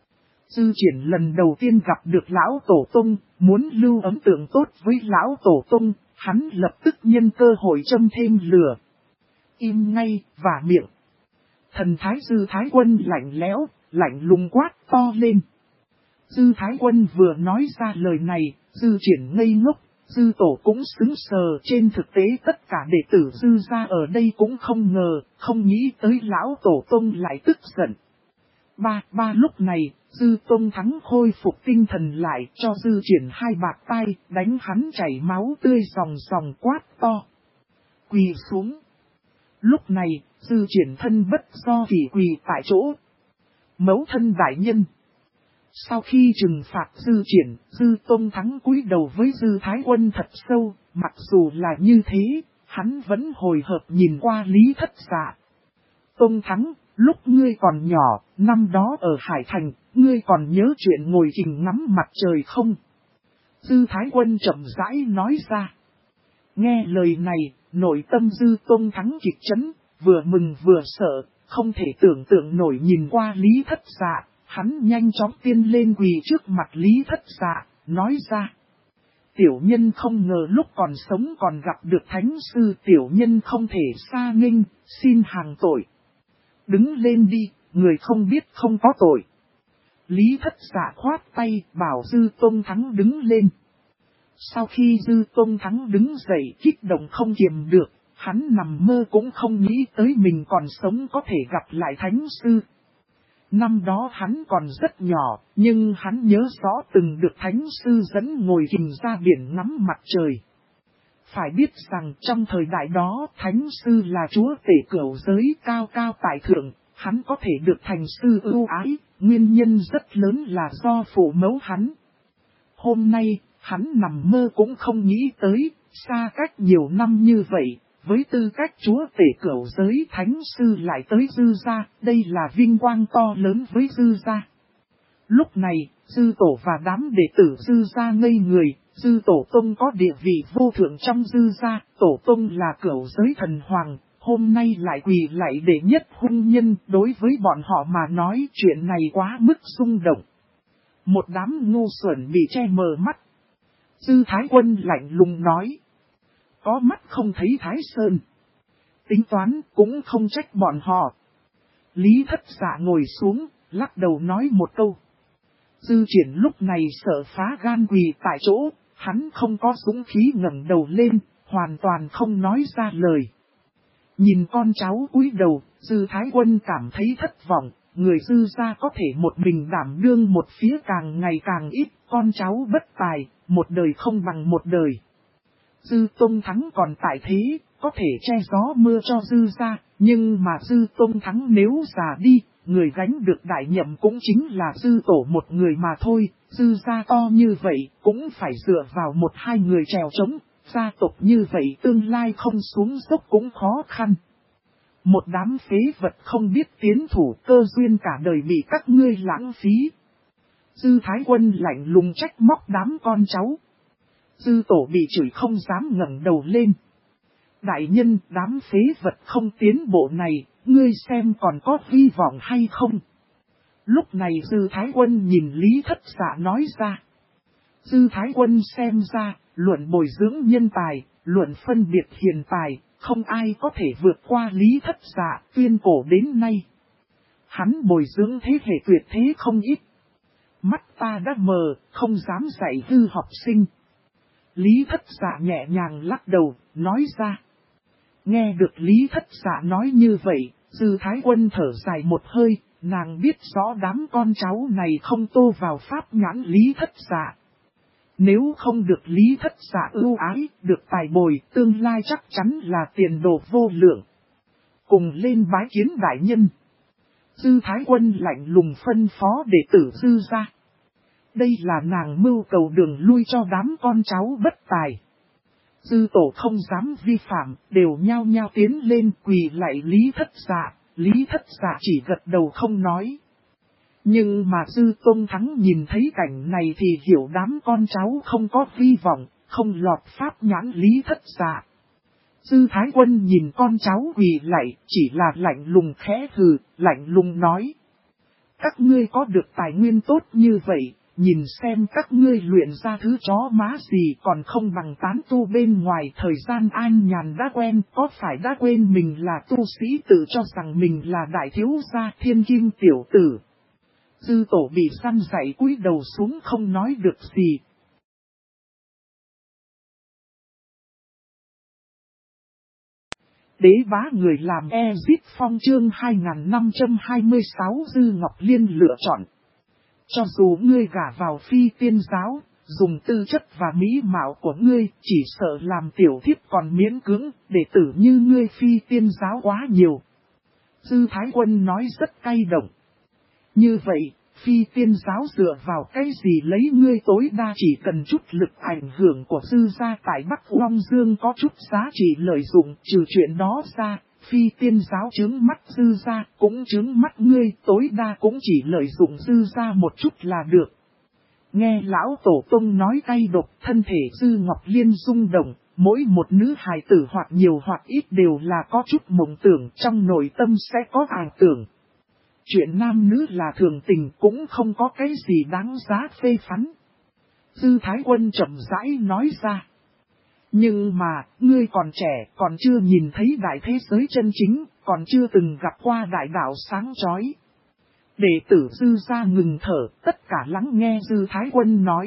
Speaker 1: Dư Triển lần đầu tiên gặp được Lão Tổ Tông, muốn lưu ấn tượng tốt với Lão Tổ Tông, hắn lập tức nhân cơ hội châm thêm lửa. Im ngay, và miệng. Thần thái Dư Thái Quân lạnh lẽo, lạnh lùng quát to lên. Dư Thái Quân vừa nói ra lời này, Dư Triển ngây ngốc, Dư Tổ cũng sững sờ. Trên thực tế tất cả đệ tử Dư gia ở đây cũng không ngờ, không nghĩ tới Lão Tổ Tông lại tức giận. Ba lúc này, Dư Tông Thắng khôi phục tinh thần lại, cho Dư Triển hai bạt tay, đánh hắn chảy máu tươi ròng ròng quát to. Quỳ xuống. Lúc này, Dư Triển thân bất do vì quỳ tại chỗ. Mẫu thân đại nhân. Sau khi trừng phạt Dư Triển, Dư Tông Thắng cúi đầu với Dư Thái Quân thật sâu, mặc dù là như thế, hắn vẫn hồi hộp nhìn qua Lý Thất Dạ. Tông Thắng, lúc ngươi còn nhỏ, năm đó ở Hải Thành, ngươi còn nhớ chuyện ngồi kình ngắm mặt trời không? Dư Thái Quân chậm rãi nói ra. Nghe lời này, nội tâm Dư Tông Thắng kịch chấn, vừa mừng vừa sợ, không thể tưởng tượng nổi nhìn qua Lý Thất Dạ, hắn nhanh chóng tiên lên quỳ trước mặt Lý Thất Dạ, nói ra. Tiểu nhân không ngờ lúc còn sống còn gặp được thánh sư, tiểu nhân không thể xa nghênh, xin hàng tội. Đứng lên đi, người không biết không có tội. Lý Thất Dạ khoát tay bảo Dư Tôn Thắng đứng lên. Sau khi Dư Tôn Thắng đứng dậy kích động không kiềm được, hắn nằm mơ cũng không nghĩ tới mình còn sống có thể gặp lại thánh sư. Năm đó hắn còn rất nhỏ, nhưng hắn nhớ rõ từng được thánh sư dẫn ngồi kình ra biển ngắm mặt trời. Phải biết rằng trong thời đại đó thánh sư là chúa tể cửu giới cao cao tại thượng, hắn có thể được thành sư ưu ái, nguyên nhân rất lớn là do phụ mẫu hắn. Hôm nay, hắn nằm mơ cũng không nghĩ tới, xa cách nhiều năm như vậy, với tư cách chúa tể cửu giới thánh sư lại tới Dư gia, đây là vinh quang to lớn với Dư gia. Lúc này, Dư tổ và đám đệ tử Dư gia ngây người, Dư tổ tông có địa vị vô thượng trong Dư gia, tổ tông là cửu giới thần hoàng, hôm nay lại quỳ lạy đệ nhất hung nhân, đối với bọn họ mà nói chuyện này quá mức rung động. Một đám ngu xuẩn bị che mờ mắt. Dư Thái Quân lạnh lùng nói. Có mắt không thấy Thái Sơn. Tính toán cũng không trách bọn họ. Lý Thất Dạ ngồi xuống, lắc đầu nói một câu. Dư Triển lúc này sợ phá gan quỳ tại chỗ, hắn không có dũng khí ngẩng đầu lên, hoàn toàn không nói ra lời. Nhìn con cháu cúi đầu, Dư Thái Quân cảm thấy thất vọng, người Dư gia có thể một mình đảm đương một phía càng ngày càng ít, con cháu bất tài, một đời không bằng một đời. Dư Tôn Thắng còn tại thế, có thể che gió mưa cho Dư gia, nhưng mà Dư Tôn Thắng nếu già đi, người gánh được đại nhậm cũng chính là Dư tổ một người mà thôi, Dư gia to như vậy cũng phải dựa vào một hai người trèo trống, gia tộc như vậy tương lai không xuống dốc cũng khó khăn. Một đám phế vật không biết tiến thủ, cơ duyên cả đời bị các ngươi lãng phí. Dư Thái Quân lạnh lùng trách móc đám con cháu. Dư tổ bị chửi không dám ngẩng đầu lên. Đại nhân, đám phế vật không tiến bộ này, ngươi xem còn có hy vọng hay không? Lúc này Dư Thái Quân nhìn Lý Thất Dạ nói ra. Dư Thái Quân xem ra, luận bồi dưỡng nhân tài, luận phân biệt hiền tài, không ai có thể vượt qua Lý Thất Dạ, tuyên cổ đến nay. Hắn bồi dưỡng thế hệ tuyệt thế không ít. Mắt ta đã mờ, không dám dạy hư học sinh. Lý Thất Dạ nhẹ nhàng lắc đầu, nói ra. Nghe được Lý Thất Dạ nói như vậy, Dư Thái Quân thở dài một hơi, nàng biết rõ đám con cháu này không tô vào pháp nhãn Lý Thất Dạ. Nếu không được Lý Thất Dạ ưu ái, được tài bồi, tương lai chắc chắn là tiền đồ vô lượng. Cùng lên bái kiến đại nhân. Dư Thái Quân lạnh lùng phân phó đệ tử Dư gia. Đây là nàng mưu cầu đường lui cho đám con cháu bất tài. Dư tổ không dám vi phạm, đều nhao nhao tiến lên quỳ lạy Lý Thất Dạ. Lý Thất Dạ chỉ gật đầu không nói. Nhưng mà Dư Tôn Thắng nhìn thấy cảnh này thì hiểu đám con cháu không có hy vọng, không lọt pháp nhãn Lý Thất Dạ. Dư Thái Quân nhìn con cháu quỳ lạy, chỉ là lạnh lùng khẽ hừ, lạnh lùng nói. Các ngươi có được tài nguyên tốt như vậy, nhìn xem các ngươi luyện ra thứ chó má gì còn không bằng tán tu bên ngoài, thời gian an nhàn đã quen, có phải đã quên mình là tu sĩ tự cho rằng mình là đại thiếu gia thiên kim tiểu tử. Dư tổ bị săn dạy cúi đầu xuống không nói được gì. Đế bá người làm Ezit Phong chương 2526 Dư Ngọc Liên lựa chọn. Cho dù ngươi gả vào phi tiên giáo, dùng tư chất và mỹ mạo của ngươi, chỉ sợ làm tiểu thiếp còn miễn cưỡng, đệ tử như ngươi phi tiên giáo quá nhiều. Dư Thái Quân nói rất cay động. Như vậy, phi tiên giáo dựa vào cái gì lấy ngươi tối đa, chỉ cần chút lực ảnh hưởng của Dư gia tại Bắc Long Dương có chút giá trị lợi dụng, trừ chuyện đó ra, phi tiên giáo chướng mắt Dư gia cũng chướng mắt ngươi, tối đa cũng chỉ lợi dụng Dư gia một chút là được. Nghe lão tổ tông nói cay độc, thân thể Dư Ngọc Liên rung động, mỗi một nữ hài tử hoặc nhiều hoặc ít đều là có chút mộng tưởng, trong nội tâm sẽ có ảo tưởng. Chuyện nam nữ là thường tình, cũng không có cái gì đáng giá phê phán. Dư Thái Quân chậm rãi nói ra. Nhưng mà, ngươi còn trẻ, còn chưa nhìn thấy đại thế giới chân chính, còn chưa từng gặp qua đại đạo sáng chói. Đệ tử Dư gia ngừng thở, tất cả lắng nghe Dư Thái Quân nói.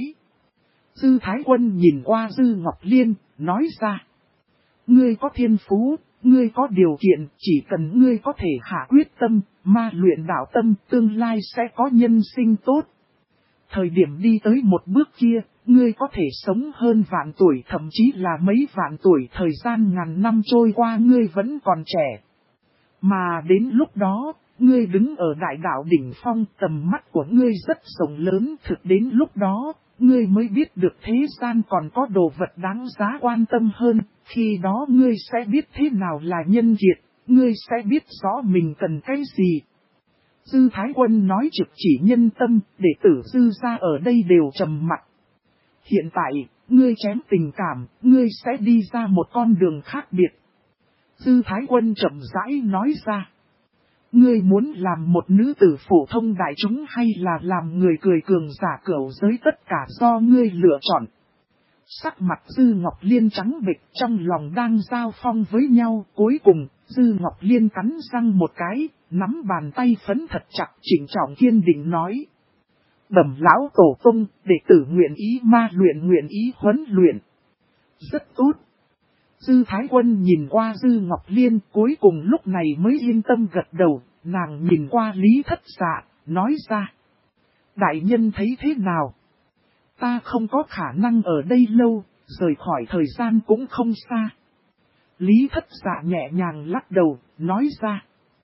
Speaker 1: Dư Thái Quân nhìn qua Dư Ngọc Liên, nói ra. Ngươi có thiên phú, ngươi có điều kiện, chỉ cần ngươi có thể hạ quyết tâm, ma luyện đạo tâm, tương lai sẽ có nhân sinh tốt. Thời điểm đi tới một bước kia, ngươi có thể sống hơn vạn tuổi, thậm chí là mấy vạn tuổi, thời gian ngàn năm trôi qua ngươi vẫn còn trẻ. Mà đến lúc đó, ngươi đứng ở đại đạo đỉnh phong, tầm mắt của ngươi rất rộng lớn, thực đến lúc đó, ngươi mới biết được thế gian còn có đồ vật đáng giá quan tâm hơn, khi đó ngươi sẽ biết thế nào là nhân kiệt, ngươi sẽ biết rõ mình cần cái gì. Dư Thái Quân nói trực chỉ nhân tâm, đệ tử Dư gia ở đây đều trầm mặc. Hiện tại, ngươi chém tình cảm, ngươi sẽ đi ra một con đường khác biệt. Dư Thái Quân chậm rãi nói ra. Ngươi muốn làm một nữ tử phổ thông đại chúng hay là làm người cười cường giả cửu giới, tất cả do ngươi lựa chọn. Sắc mặt Dư Ngọc Liên trắng bệch, trong lòng đang giao phong với nhau, cuối cùng, Dư Ngọc Liên cắn răng một cái, nắm bàn tay phấn thật chặt, chỉnh trọng kiên định nói. Bẩm lão tổ tông, đệ tử nguyện ý ma luyện, nguyện ý huấn luyện. Rất tốt. Dư Thái Quân nhìn qua Dư Ngọc Liên, cuối cùng lúc này mới yên tâm gật đầu, nàng nhìn qua Lý Thất Dạ, nói ra. Đại nhân thấy thế nào? Ta không có khả năng ở đây lâu, rời khỏi thời gian cũng không xa. Lý Thất Dạ nhẹ nhàng lắc đầu, nói ra.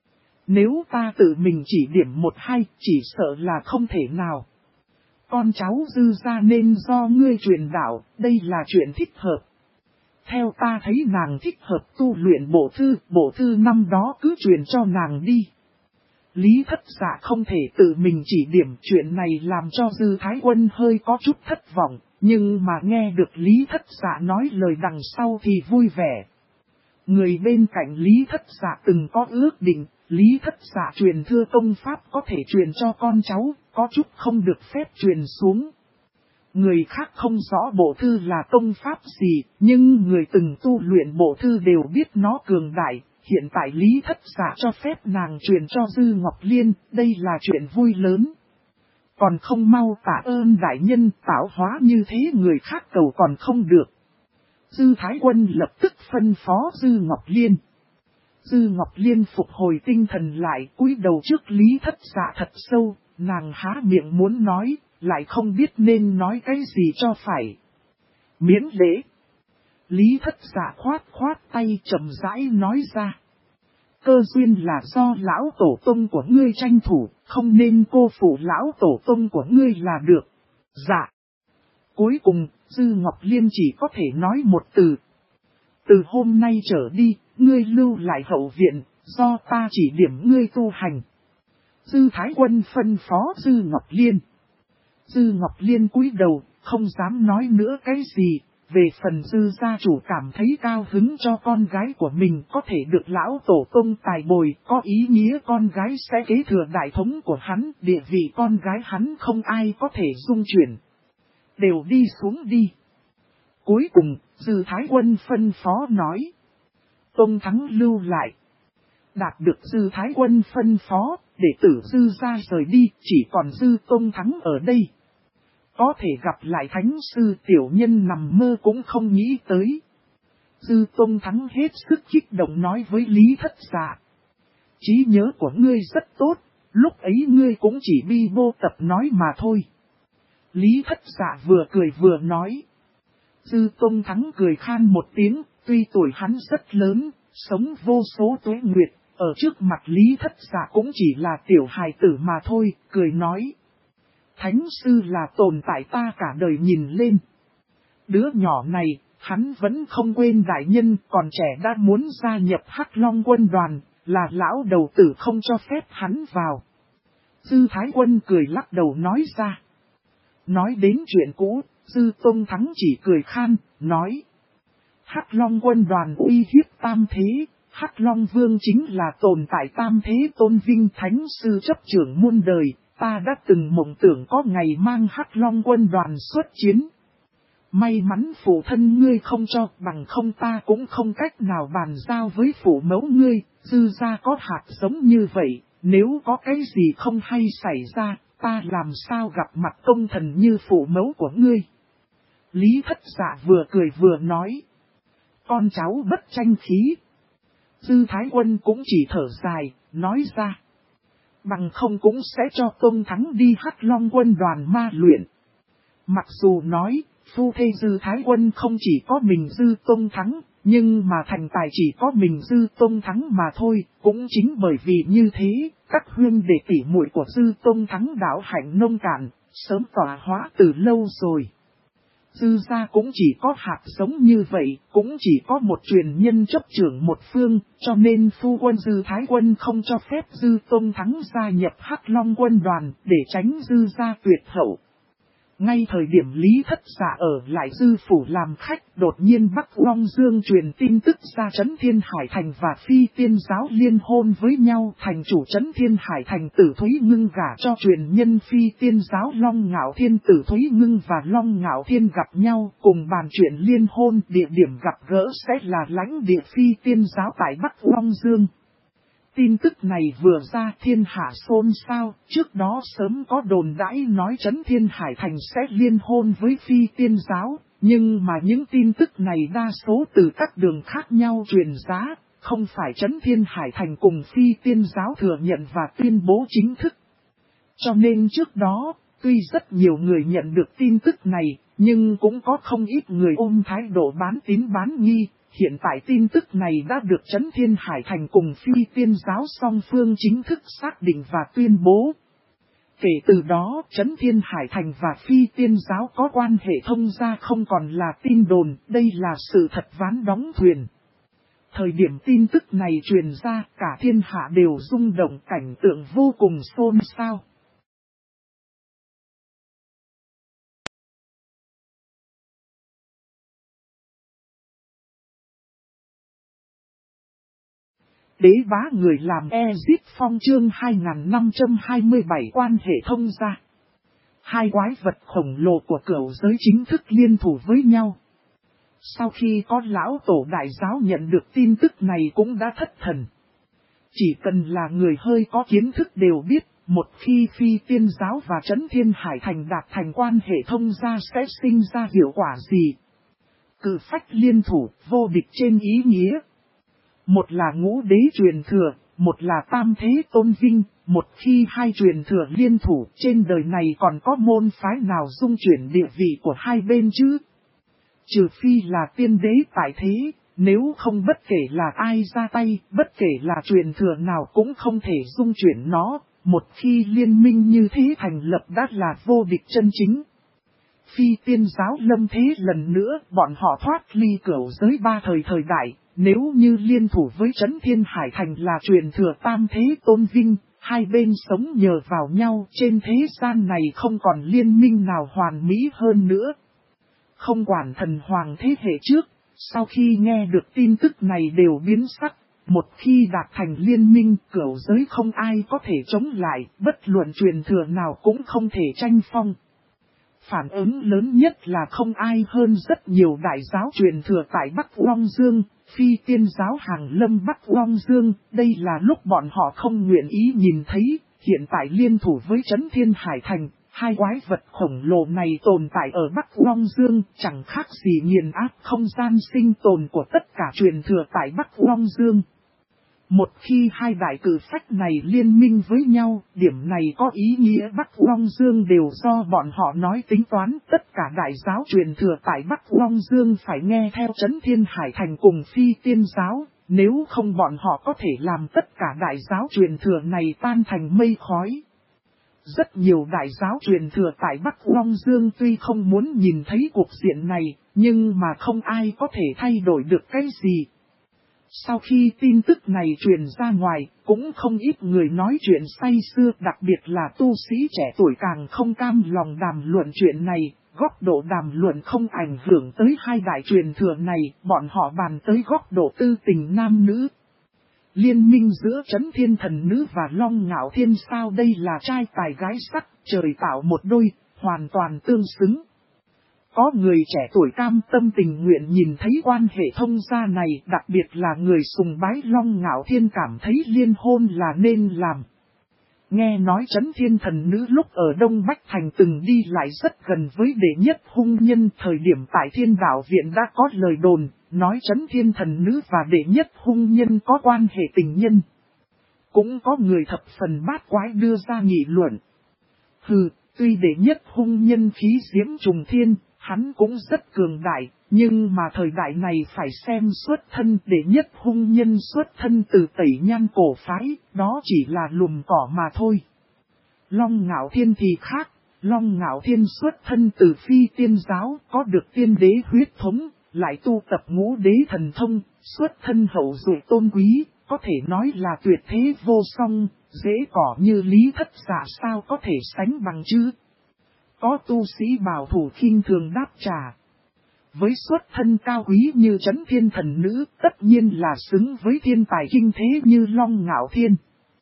Speaker 1: Nếu ta tự mình chỉ điểm một hai, chỉ sợ là không thể nào. Con cháu Dư gia nên do ngươi truyền đạo, đây là chuyện thích hợp. Theo ta thấy nàng thích hợp tu luyện bộ thư năm đó cứ truyền cho nàng đi. Lý Thất Dạ không thể tự mình chỉ điểm, chuyện này làm cho Dư Thái Quân hơi có chút thất vọng, nhưng mà nghe được Lý Thất Dạ nói lời đằng sau thì vui vẻ. Người bên cạnh Lý Thất Dạ từng có ước định, Lý Thất Dạ truyền thư công pháp có thể truyền cho con cháu, có chút không được phép truyền xuống. Người khác không rõ bộ thư là công pháp gì, nhưng người từng tu luyện bộ thư đều biết nó cường đại. Hiện tại Lý Thất Dạ cho phép nàng truyền cho Dư Ngọc Liên, đây là chuyện vui lớn. Còn không mau tạ ơn đại nhân, tạo hóa như thế người khác cầu còn không được. Dư Thái Quân lập tức phân phó Dư Ngọc Liên. Dư Ngọc Liên phục hồi tinh thần lại, cúi đầu trước Lý Thất Dạ thật sâu, nàng há miệng muốn nói, lại không biết nên nói cái gì cho phải. Miễn lễ. Lý Thất Dạ khoát tay chậm rãi nói ra. Cơ duyên là do lão tổ tông của ngươi tranh thủ, không nên cô phụ lão tổ tông của ngươi là được. Dạ. Cuối cùng, Dư Ngọc Liên chỉ có thể nói một từ. Từ hôm nay trở đi, ngươi lưu lại hậu viện, do ta chỉ điểm ngươi tu hành. Dư Thái Quân phân phó Dư Ngọc Liên. Dư Ngọc Liên cúi đầu, không dám nói nữa cái gì. Về phần Dư gia chủ cảm thấy cao hứng cho con gái của mình có thể được lão tổ tông tài bồi, có ý nghĩa con gái sẽ kế thừa đại thống của hắn, địa vị con gái hắn không ai có thể dung chuyển. Đều đi xuống đi. Cuối cùng, Dư Thái Quân phân phó nói. Tông Thắng lưu lại. Đạt được Dư Thái Quân phân phó, đệ tử Dư gia rời đi, chỉ còn Dư Tông Thắng ở đây. Có thể gặp lại thánh sư tiểu nhân nằm mơ cũng không nghĩ tới. Dư Tông Thắng hết sức kích động nói với Lý Thất Dạ. Trí nhớ của ngươi rất tốt, lúc ấy ngươi cũng chỉ bi bô tập nói mà thôi. Lý Thất Dạ vừa cười vừa nói. Dư Tông Thắng cười khan một tiếng, tuy tuổi hắn rất lớn, sống vô số tuế nguyệt, ở trước mặt Lý Thất Dạ cũng chỉ là tiểu hài tử mà thôi, cười nói. Thánh sư là tồn tại ta cả đời nhìn lên. Đứa nhỏ này, hắn vẫn không quên đại nhân, còn trẻ đã muốn gia nhập Hắc Long quân đoàn, là lão đầu tử không cho phép hắn vào. Dư Thái Quân cười lắc đầu nói ra. Nói đến chuyện cũ, Dư Tông Thắng chỉ cười khan, nói. Hắc Long quân đoàn uy hiếp tam thế, Hắc Long Vương chính là tồn tại tam thế tôn vinh thánh sư chấp trưởng muôn đời, ta đã từng mộng tưởng có ngày mang Hắc Long quân đoàn xuất chiến. May mắn phụ thân ngươi không cho, bằng không ta cũng không cách nào bàn giao với phụ mẫu ngươi, dư gia có hạt giống như vậy, nếu có cái gì không hay xảy ra, ta làm sao gặp mặt công thần như phụ mẫu của ngươi. Lý Thất Dạ vừa cười vừa nói, con cháu bất tranh khí. Dư Thái Quân cũng chỉ thở dài, nói ra, bằng không cũng sẽ cho Tông Thắng đi Hắc Long quân đoàn ma luyện. Mặc dù nói, phu thê Dư Thái Quân không chỉ có mình Dư Tông Thắng, nhưng mà thành tài chỉ có mình Dư Tông Thắng mà thôi, cũng chính bởi vì như thế, các huynh đệ tỷ muội của Dư Tông Thắng đạo hạnh nông cạn, sớm tọa hóa từ lâu rồi. Dư gia cũng chỉ có hạt giống như vậy, cũng chỉ có một truyền nhân chấp trưởng một phương, cho nên phu quân Dư Thái Quân không cho phép Dư Tông Thắng gia nhập Hắc Long quân đoàn để tránh Dư gia tuyệt hậu. Ngay thời điểm Lý Thất Dạ ở lại Dư phủ làm khách, đột nhiên Bắc Long Dương truyền tin tức ra Trấn Thiên Hải Thành và Phi Tiên Giáo liên hôn với nhau. Thành chủ Trấn Thiên Hải Thành Tử Thúy Ngưng gả cho truyền nhân Phi Tiên Giáo Long Ngạo Thiên. Tử Thúy Ngưng và Long Ngạo Thiên gặp nhau cùng bàn chuyện liên hôn. Địa điểm gặp gỡ sẽ là lãnh địa Phi Tiên Giáo tại Bắc Long Dương. Tin tức này vừa ra thiên hạ xôn xao, trước đó sớm có đồn đãi nói Trấn Thiên Hải Thành sẽ liên hôn với Phi Tiên Giáo, nhưng mà những tin tức này đa số từ các đường khác nhau truyền ra, không phải Trấn Thiên Hải Thành cùng Phi Tiên Giáo thừa nhận và tuyên bố chính thức. Cho nên trước đó, tuy rất nhiều người nhận được tin tức này, nhưng cũng có không ít người ôm thái độ bán tín bán nghi. Hiện tại tin tức này đã được Trấn Thiên Hải Thành cùng Phi Tiên Giáo song phương chính thức xác định và tuyên bố. Kể từ đó, Trấn Thiên Hải Thành và Phi Tiên Giáo có quan hệ thông gia không còn là tin đồn, đây là sự thật ván đóng thuyền. Thời điểm tin tức này truyền ra, cả thiên hạ đều rung động, cảnh tượng vô cùng xôn xao. Đế bá người làm Ezit Phong chương 2527 quan hệ thông gia. Hai quái vật khổng lồ của cửu giới chính thức liên thủ với nhau. Sau khi có lão tổ đại giáo nhận được tin tức này cũng đã thất thần. Chỉ cần là người hơi có kiến thức đều biết, một khi Phi Tiên Giáo và Trấn Thiên Hải Thành đạt thành quan hệ thông gia sẽ sinh ra hiệu quả gì. Cử phách liên thủ, vô địch trên ý nghĩa. Một là ngũ đế truyền thừa, một là tam thế tôn vinh, một khi hai truyền thừa liên thủ trên đời này còn có môn phái nào dung chuyển địa vị của hai bên chứ? Trừ phi là tiên đế tại thế, nếu không bất kể là ai ra tay, bất kể là truyền thừa nào cũng không thể dung chuyển nó, một khi liên minh như thế thành lập đã là vô địch chân chính. Phi Tiên Giáo lâm thế lần nữa, bọn họ thoát ly cửu giới ba thời đại. Nếu như liên thủ với Trấn Thiên Hải Thành là truyền thừa tam thế tôn vinh, hai bên sống nhờ vào nhau trên thế gian này không còn liên minh nào hoàn mỹ hơn nữa. Không quản thần hoàng thế hệ trước, sau khi nghe được tin tức này đều biến sắc, một khi đạt thành liên minh cửu giới không ai có thể chống lại, bất luận truyền thừa nào cũng không thể tranh phong. Phản ứng lớn nhất là không ai hơn rất nhiều đại giáo truyền thừa tại Bắc Long Dương, Phi Tiên Giáo hàng lâm Bắc Long Dương, đây là lúc bọn họ không nguyện ý nhìn thấy, hiện tại liên thủ với Trấn Thiên Hải Thành, hai quái vật khổng lồ này tồn tại ở Bắc Long Dương, chẳng khác gì nghiền áp không gian sinh tồn của tất cả truyền thừa tại Bắc Long Dương. Một khi hai đại cử phách này liên minh với nhau, điểm này có ý nghĩa Bắc Long Dương đều do bọn họ nói tính toán. Tất cả đại giáo truyền thừa tại Bắc Long Dương phải nghe theo Trấn Thiên Hải Thành cùng Phi Tiên Giáo, nếu không bọn họ có thể làm tất cả đại giáo truyền thừa này tan thành mây khói. Rất nhiều đại giáo truyền thừa tại Bắc Long Dương tuy không muốn nhìn thấy cuộc diện này, nhưng mà không ai có thể thay đổi được cái gì. Sau khi tin tức này truyền ra ngoài, cũng không ít người nói chuyện say xưa, đặc biệt là tu sĩ trẻ tuổi càng không cam lòng đàm luận chuyện này, góc độ đàm luận không ảnh hưởng tới hai đại truyền thừa này, bọn họ bàn tới góc độ tư tình nam nữ. Liên minh giữa Chấn Thiên Thần Nữ và Long Ngạo Thiên sao đây là trai tài gái sắc, trời tạo một đôi, hoàn toàn tương xứng. Có người trẻ tuổi cam tâm tình nguyện nhìn thấy quan hệ thông gia này, đặc biệt là người sùng bái Long Ngạo Thiên cảm thấy liên hôn là nên làm. Nghe nói Chấn Thiên Thần Nữ lúc ở Đông Bách Thành từng đi lại rất gần với đệ nhất hung nhân, thời điểm tại Thiên Đạo Viện đã có lời đồn, nói Chấn Thiên Thần Nữ và đệ nhất hung nhân có quan hệ tình nhân. Cũng có người thập phần bát quái đưa ra nghị luận. Tuy đệ nhất hung nhân khí diễm trùng thiên, hắn cũng rất cường đại, nhưng mà thời đại này phải xem xuất thân, đệ nhất hung nhân xuất thân từ Tẩy Nhan cổ phái, đó chỉ là lùm cỏ mà thôi. Long Ngạo Thiên thì khác, Long Ngạo Thiên xuất thân từ Phi Tiên giáo, có được tiên đế huyết thống, lại tu tập ngũ đế thần thông, xuất thân hậu duệ tôn quý, có thể nói là tuyệt thế vô song, dễ cỏ như Lý Thất Dạ sao có thể sánh bằng chứ. Có tu sĩ bảo thủ khinh thường đáp trả. Với xuất thân cao quý như Chấn Thiên Thần Nữ, tất nhiên là xứng với thiên tài kinh thế như Long Ngạo Thiên.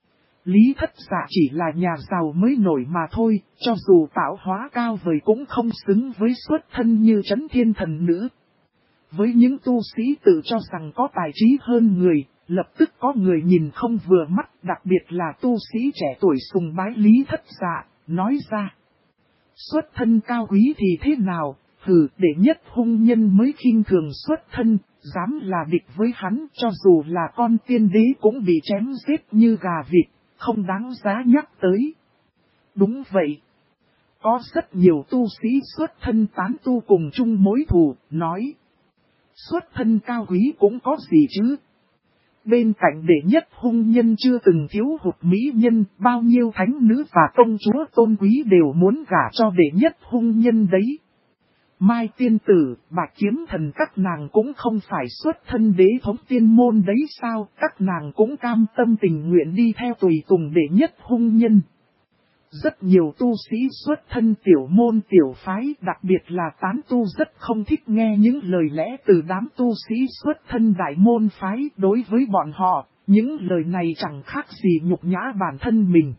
Speaker 1: Lý Thất Dạ chỉ là nhà giàu mới nổi mà thôi, cho dù tạo hóa cao vời cũng không xứng với xuất thân như Chấn Thiên Thần Nữ. Với những tu sĩ tự cho rằng có tài trí hơn người, lập tức có người nhìn không vừa mắt, đặc biệt là tu sĩ trẻ tuổi sùng bái Lý Thất Dạ, nói ra. Xuất thân cao quý thì thế nào, đệ nhất hung nhân mới khinh thường xuất thân, dám là địch với hắn, cho dù là con tiên đế cũng bị chém giết như gà vịt, không đáng giá nhắc tới. Đúng vậy. Có rất nhiều tu sĩ xuất thân tán tu cùng chung mối thù, nói. Xuất thân cao quý cũng có gì chứ? Bên cạnh đệ nhất hung nhân chưa từng thiếu hụt mỹ nhân, bao nhiêu thánh nữ và công chúa tôn quý đều muốn gả cho đệ nhất hung nhân đấy. Mai tiên tử, Bạch Kiếm Thần các nàng cũng không phải xuất thân đế thống tiên môn đấy sao, các nàng cũng cam tâm tình nguyện đi theo tùy tùng đệ nhất hung nhân. Rất nhiều tu sĩ xuất thân tiểu môn tiểu phái, đặc biệt là tán tu rất không thích nghe những lời lẽ từ đám tu sĩ xuất thân đại môn phái. Đối với bọn họ, những lời này chẳng khác gì nhục nhã bản thân mình.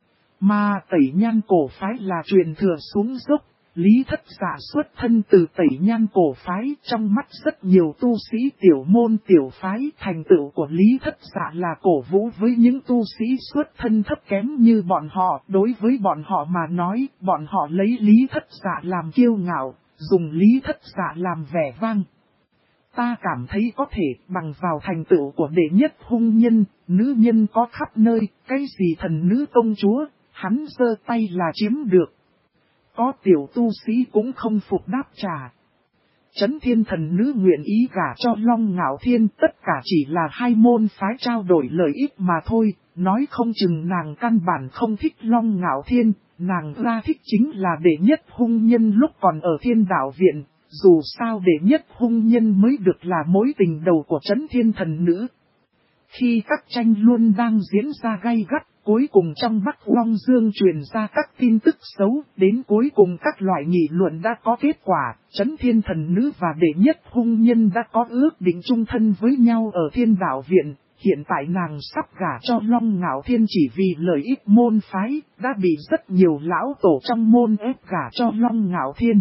Speaker 1: Mà Tẩy Nhan cổ phái là truyền thừa xuống dốc. Lý Thất Dạ xuất thân từ Tẩy Nhan cổ phái, trong mắt rất nhiều tu sĩ tiểu môn tiểu phái, thành tựu của Lý Thất Dạ là cổ vũ với những tu sĩ xuất thân thấp kém như bọn họ. Đối với bọn họ mà nói, bọn họ lấy Lý Thất Dạ làm kiêu ngạo, dùng Lý Thất Dạ làm vẻ vang. Ta cảm thấy có thể bằng vào thành tựu của đệ nhất hung nhân, nữ nhân có khắp nơi, cái gì thần nữ công chúa, hắn giơ tay là chiếm được. Có tiểu tu sĩ cũng không phục đáp trả. Chấn Thiên Thần Nữ nguyện ý gả cho Long Ngạo Thiên, tất cả chỉ là hai môn phái trao đổi lợi ích mà thôi, nói không chừng nàng căn bản không thích Long Ngạo Thiên, nàng ra thích chính là đệ nhất hung nhân lúc còn ở Thiên Đạo Viện, dù sao đệ nhất hung nhân mới được là mối tình đầu của Chấn Thiên Thần Nữ. Khi các tranh luôn đang diễn ra gay gắt, cuối cùng trong Bắc Long Dương truyền ra các tin tức xấu, đến cuối cùng các loại nghị luận đã có kết quả, Chấn Thiên Thần Nữ và đệ nhất hung nhân đã có ước định chung thân với nhau ở Thiên Đạo Viện, hiện tại nàng sắp gả cho Long Ngạo Thiên chỉ vì lợi ích môn phái, đã bị rất nhiều lão tổ trong môn ép gả cho Long Ngạo Thiên.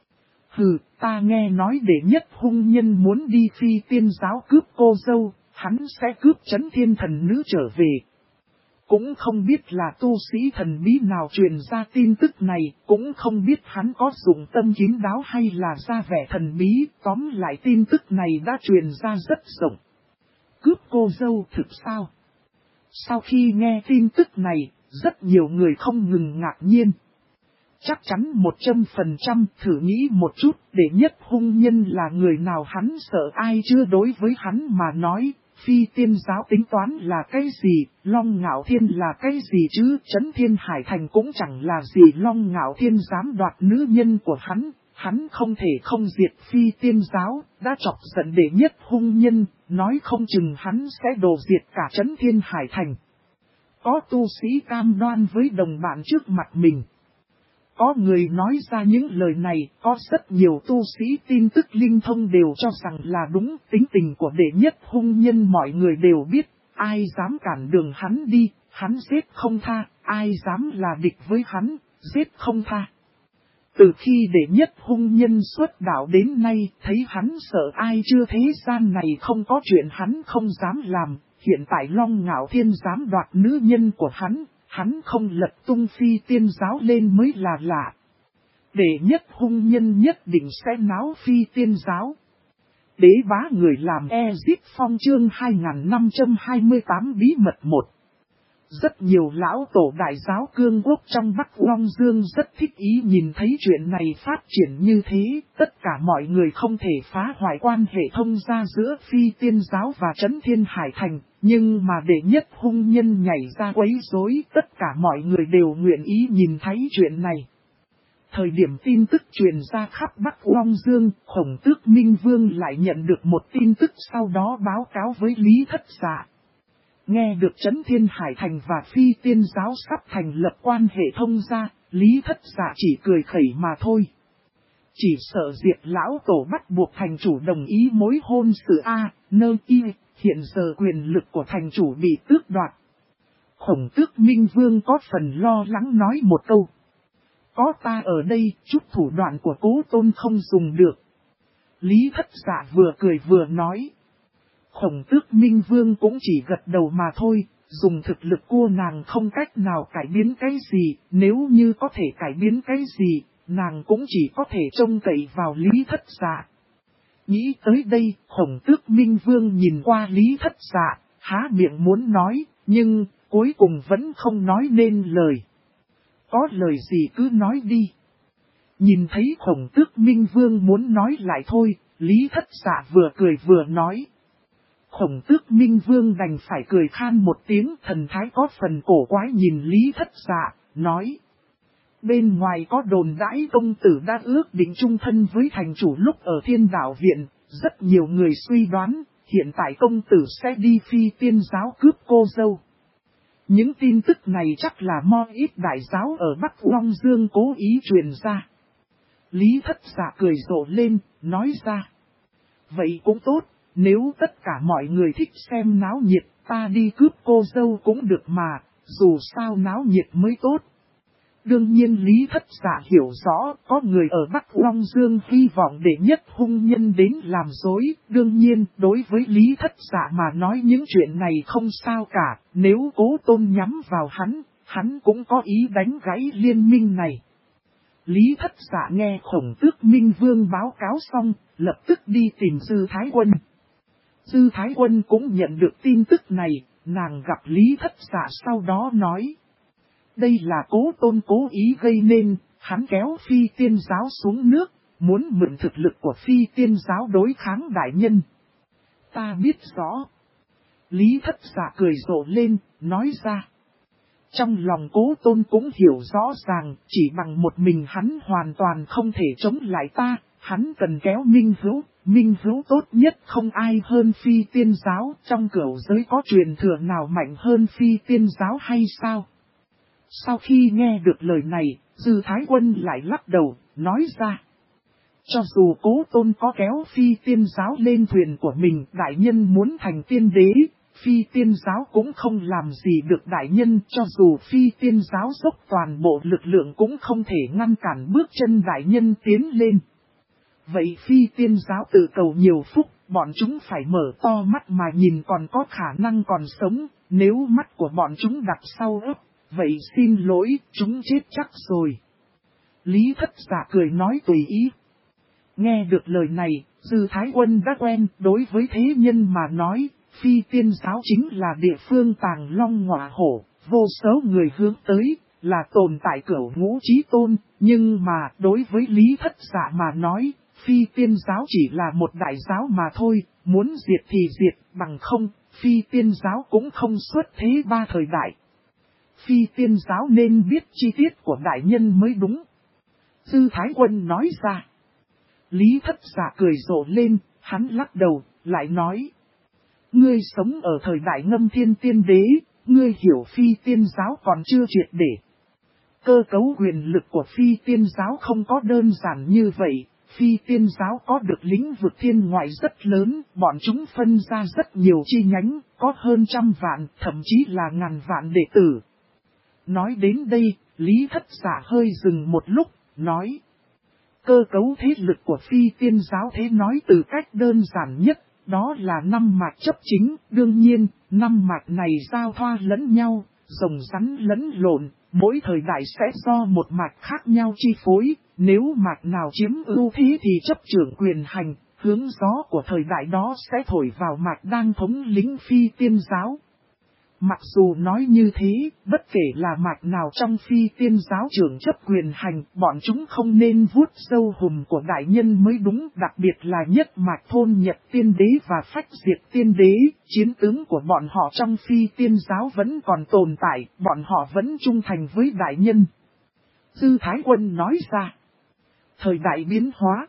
Speaker 1: Ta nghe nói đệ nhất hung nhân muốn đi Phi Tiên giáo cướp cô dâu, hắn sẽ cướp Chấn Thiên Thần Nữ trở về. Cũng không biết là tu sĩ thần bí nào truyền ra tin tức này, cũng không biết hắn có dụng tâm kín đáo hay là ra vẻ thần bí, tóm lại tin tức này đã truyền ra rất rộng. Cướp cô dâu thực sao? Sau khi nghe tin tức này, rất nhiều người không ngừng ngạc nhiên. Chắc chắn 100% thử nghĩ một chút, đệ nhất hung nhân là người nào hắn sợ ai chưa đối với hắn mà nói. Phi Tiên giáo tính toán là cái gì, Long Ngạo Thiên là cái gì chứ, Chấn Thiên Hải Thành cũng chẳng là gì, Long Ngạo Thiên dám đoạt nữ nhân của hắn không thể không diệt Phi Tiên giáo, đã chọc giận đệ nhất hung nhân, nói không chừng hắn sẽ đổ diệt cả Chấn Thiên Hải Thành. Có tu sĩ cam đoan với đồng bạn trước mặt mình. Có người nói ra những lời này, có rất nhiều tu sĩ tin tức linh thông đều cho rằng là đúng. Tính tình của đệ nhất hung nhân mọi người đều biết, ai dám cản đường hắn đi, hắn giết không tha, ai dám là địch với hắn, giết không tha. Từ khi đệ nhất hung nhân xuất đạo đến nay, thấy hắn sợ ai chưa, thế gian này không có chuyện hắn không dám làm. Hiện tại Long Ngạo Thiên dám đoạt nữ nhân của hắn không lật tung phi tiên giáo lên mới là lạ. Đệ nhất hung nhân nhất định sẽ náo phi tiên giáo. Đế bá người làm Ezip Phong chương 2528 bí mật 1. Rất nhiều lão tổ đại giáo cương quốc trong Bắc Long Dương rất thích ý nhìn thấy chuyện này phát triển như thế. Tất cả mọi người không thể phá hoại quan hệ thông gia giữa phi tiên giáo và Trấn Thiên Hải Thành. Nhưng mà đệ nhất hung nhân nhảy ra quấy rối, tất cả mọi người đều nguyện ý nhìn thấy chuyện này. Thời điểm tin tức truyền ra khắp Bắc Long Dương, Khổng Tước Minh Vương lại nhận được một tin tức, sau đó báo cáo với Lý Thất Dạ. Nghe được Trấn Thiên Hải Thành và phi tiên giáo sắp thành lập quan hệ thông gia, Lý Thất Dạ chỉ cười khẩy mà thôi. Chỉ sợ Diệp lão tổ bắt buộc thành chủ đồng ý mối hôn sự hiện giờ quyền lực của thành chủ bị tước đoạt. Khổng Tước Minh Vương có phần lo lắng nói một câu. Có ta ở đây, chút thủ đoạn của Cố Tôn không dùng được. Lý Thất Dạ vừa cười vừa nói. Khổng Tước Minh Vương cũng chỉ gật đầu mà thôi, dùng thực lực của nàng không cách nào cải biến cái gì, nếu như có thể cải biến cái gì, nàng cũng chỉ có thể trông cậy vào Lý Thất Dạ. Nghĩ tới đây, Khổng Tước Minh Vương nhìn qua Lý Thất Dạ, há miệng muốn nói, nhưng cuối cùng vẫn không nói nên lời. Có lời gì cứ nói đi. Nhìn thấy Khổng Tước Minh Vương muốn nói lại thôi, Lý Thất Dạ vừa cười vừa nói. Khổng Tước Minh Vương đành phải cười khan một tiếng, thần thái có phần cổ quái nhìn Lý Thất Dạ, nói. Bên ngoài có đồn đãi công tử đã ước định chung thân với thành chủ lúc ở Thiên Đạo Viện, rất nhiều người suy đoán, hiện tại công tử sẽ đi phi tiên giáo cướp cô dâu. Những tin tức này chắc là mo ít đại giáo ở Bắc Long Dương cố ý truyền ra. Lý Thất Dạ cười rộ lên, nói ra. Vậy cũng tốt, nếu tất cả mọi người thích xem náo nhiệt, ta đi cướp cô dâu cũng được mà, dù sao náo nhiệt mới tốt. Đương nhiên Lý Thất Dạ hiểu rõ, có người ở Bắc Long Dương hy vọng đệ nhất hung nhân đến làm dối. Đương nhiên, đối với Lý Thất Dạ mà nói những chuyện này không sao cả, nếu Cố Tôn nhắm vào hắn cũng có ý đánh gãy liên minh này. Lý Thất Dạ nghe Khổng Tước Minh Vương báo cáo xong, lập tức đi tìm Dư Thái Quân. Dư Thái Quân cũng nhận được tin tức này, nàng gặp Lý Thất Dạ sau đó nói. Đây là Cố Tôn cố ý gây nên, hắn kéo phi tiên giáo xuống nước, muốn mượn thực lực của phi tiên giáo đối kháng đại nhân. Ta biết rõ. Lý Thất Dạ cười rộ lên, nói ra. Trong lòng Cố Tôn cũng hiểu rõ ràng, chỉ bằng một mình hắn hoàn toàn không thể chống lại ta, hắn cần kéo Minh Hữu tốt nhất không ai hơn phi tiên giáo, trong cửu giới có truyền thừa nào mạnh hơn phi tiên giáo hay sao? Sau khi nghe được lời này, Dư Thái Quân lại lắc đầu, nói ra. Cho dù Cố Tôn có kéo phi tiên giáo lên thuyền của mình, đại nhân muốn thành tiên đế, phi tiên giáo cũng không làm gì được đại nhân, cho dù phi tiên giáo dốc toàn bộ lực lượng cũng không thể ngăn cản bước chân đại nhân tiến lên. Vậy phi tiên giáo tự cầu nhiều phúc, bọn chúng phải mở to mắt mà nhìn còn có khả năng còn sống, nếu mắt của bọn chúng đặt sau ấp, vậy xin lỗi, chúng chết chắc rồi. Lý Thất Dạ cười nói tùy ý. Nghe được lời này, Dư Thái Quân đã quen, đối với thế nhân mà nói, phi tiên giáo chính là địa phương tàng long ngọa hổ, vô số người hướng tới, là tồn tại cửu ngũ chí tôn, nhưng mà đối với Lý Thất Dạ mà nói, phi tiên giáo chỉ là một đại giáo mà thôi, muốn diệt thì diệt, bằng không, phi tiên giáo cũng không xuất thế ba thời đại. Phi tiên giáo nên biết chi tiết của đại nhân mới đúng. Dư Thái Quân nói ra. Lý Thất Dạ cười rộ lên, hắn lắc đầu, lại nói. Ngươi sống ở thời đại Ngâm Thiên Tiên Đế, ngươi hiểu phi tiên giáo còn chưa triệt để. Cơ cấu quyền lực của phi tiên giáo không có đơn giản như vậy. Phi tiên giáo có được lĩnh vực thiên ngoại rất lớn, bọn chúng phân ra rất nhiều chi nhánh, có hơn 100 vạn, thậm chí là ngàn vạn đệ tử. Nói đến đây, Lý Thất Dạ hơi dừng một lúc, nói. Cơ cấu thế lực của phi tiên giáo thế nói từ cách đơn giản nhất, đó là 5 mạch chấp chính, đương nhiên, 5 mạch này giao thoa lẫn nhau, rồng rắn lẫn lộn, mỗi thời đại sẽ do một mạch khác nhau chi phối, nếu mạch nào chiếm ưu thế thì chấp trưởng quyền hành, hướng gió của thời đại đó sẽ thổi vào mạch đang thống lĩnh phi tiên giáo. Mặc dù nói như thế, bất kể là mạch nào trong phi tiên giáo trưởng chấp quyền hành, bọn chúng không nên vuốt râu hùm của đại nhân mới đúng, đặc biệt là nhất mạch thôn nhật tiên đế và phách diệt tiên đế, chiến tướng của bọn họ trong phi tiên giáo vẫn còn tồn tại, bọn họ vẫn trung thành với đại nhân. Dư Thái Quân nói ra, thời đại biến hóa.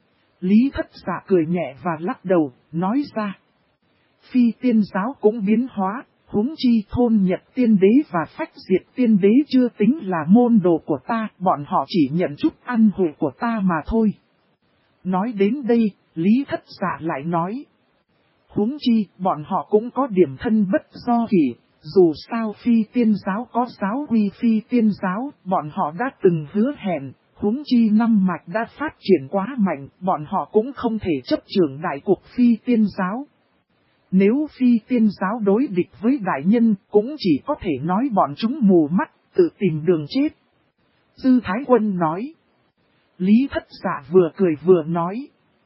Speaker 1: Lý Thất Dạ cười nhẹ và lắc đầu, nói ra, phi tiên giáo cũng biến hóa. Huống chi thôn nhật tiên đế và phách diệt tiên đế chưa tính là môn đồ của ta, bọn họ chỉ nhận chút ăn hủi của ta mà thôi. Nói đến đây, Lý Thất Dạ lại nói. Huống chi, bọn họ cũng có điểm thân bất do kỷ, dù sao phi tiên giáo có giáo uy phi tiên giáo, bọn họ đã từng hứa hẹn, huống chi 5 mạch đã phát triển quá mạnh, bọn họ cũng không thể chấp trưởng đại cuộc phi tiên giáo. Nếu phi tiên giáo đối địch với đại nhân, cũng chỉ có thể nói bọn chúng mù mắt, tự tìm đường chết. Dư Thái Quân nói. Lý Thất Dạ vừa cười vừa nói.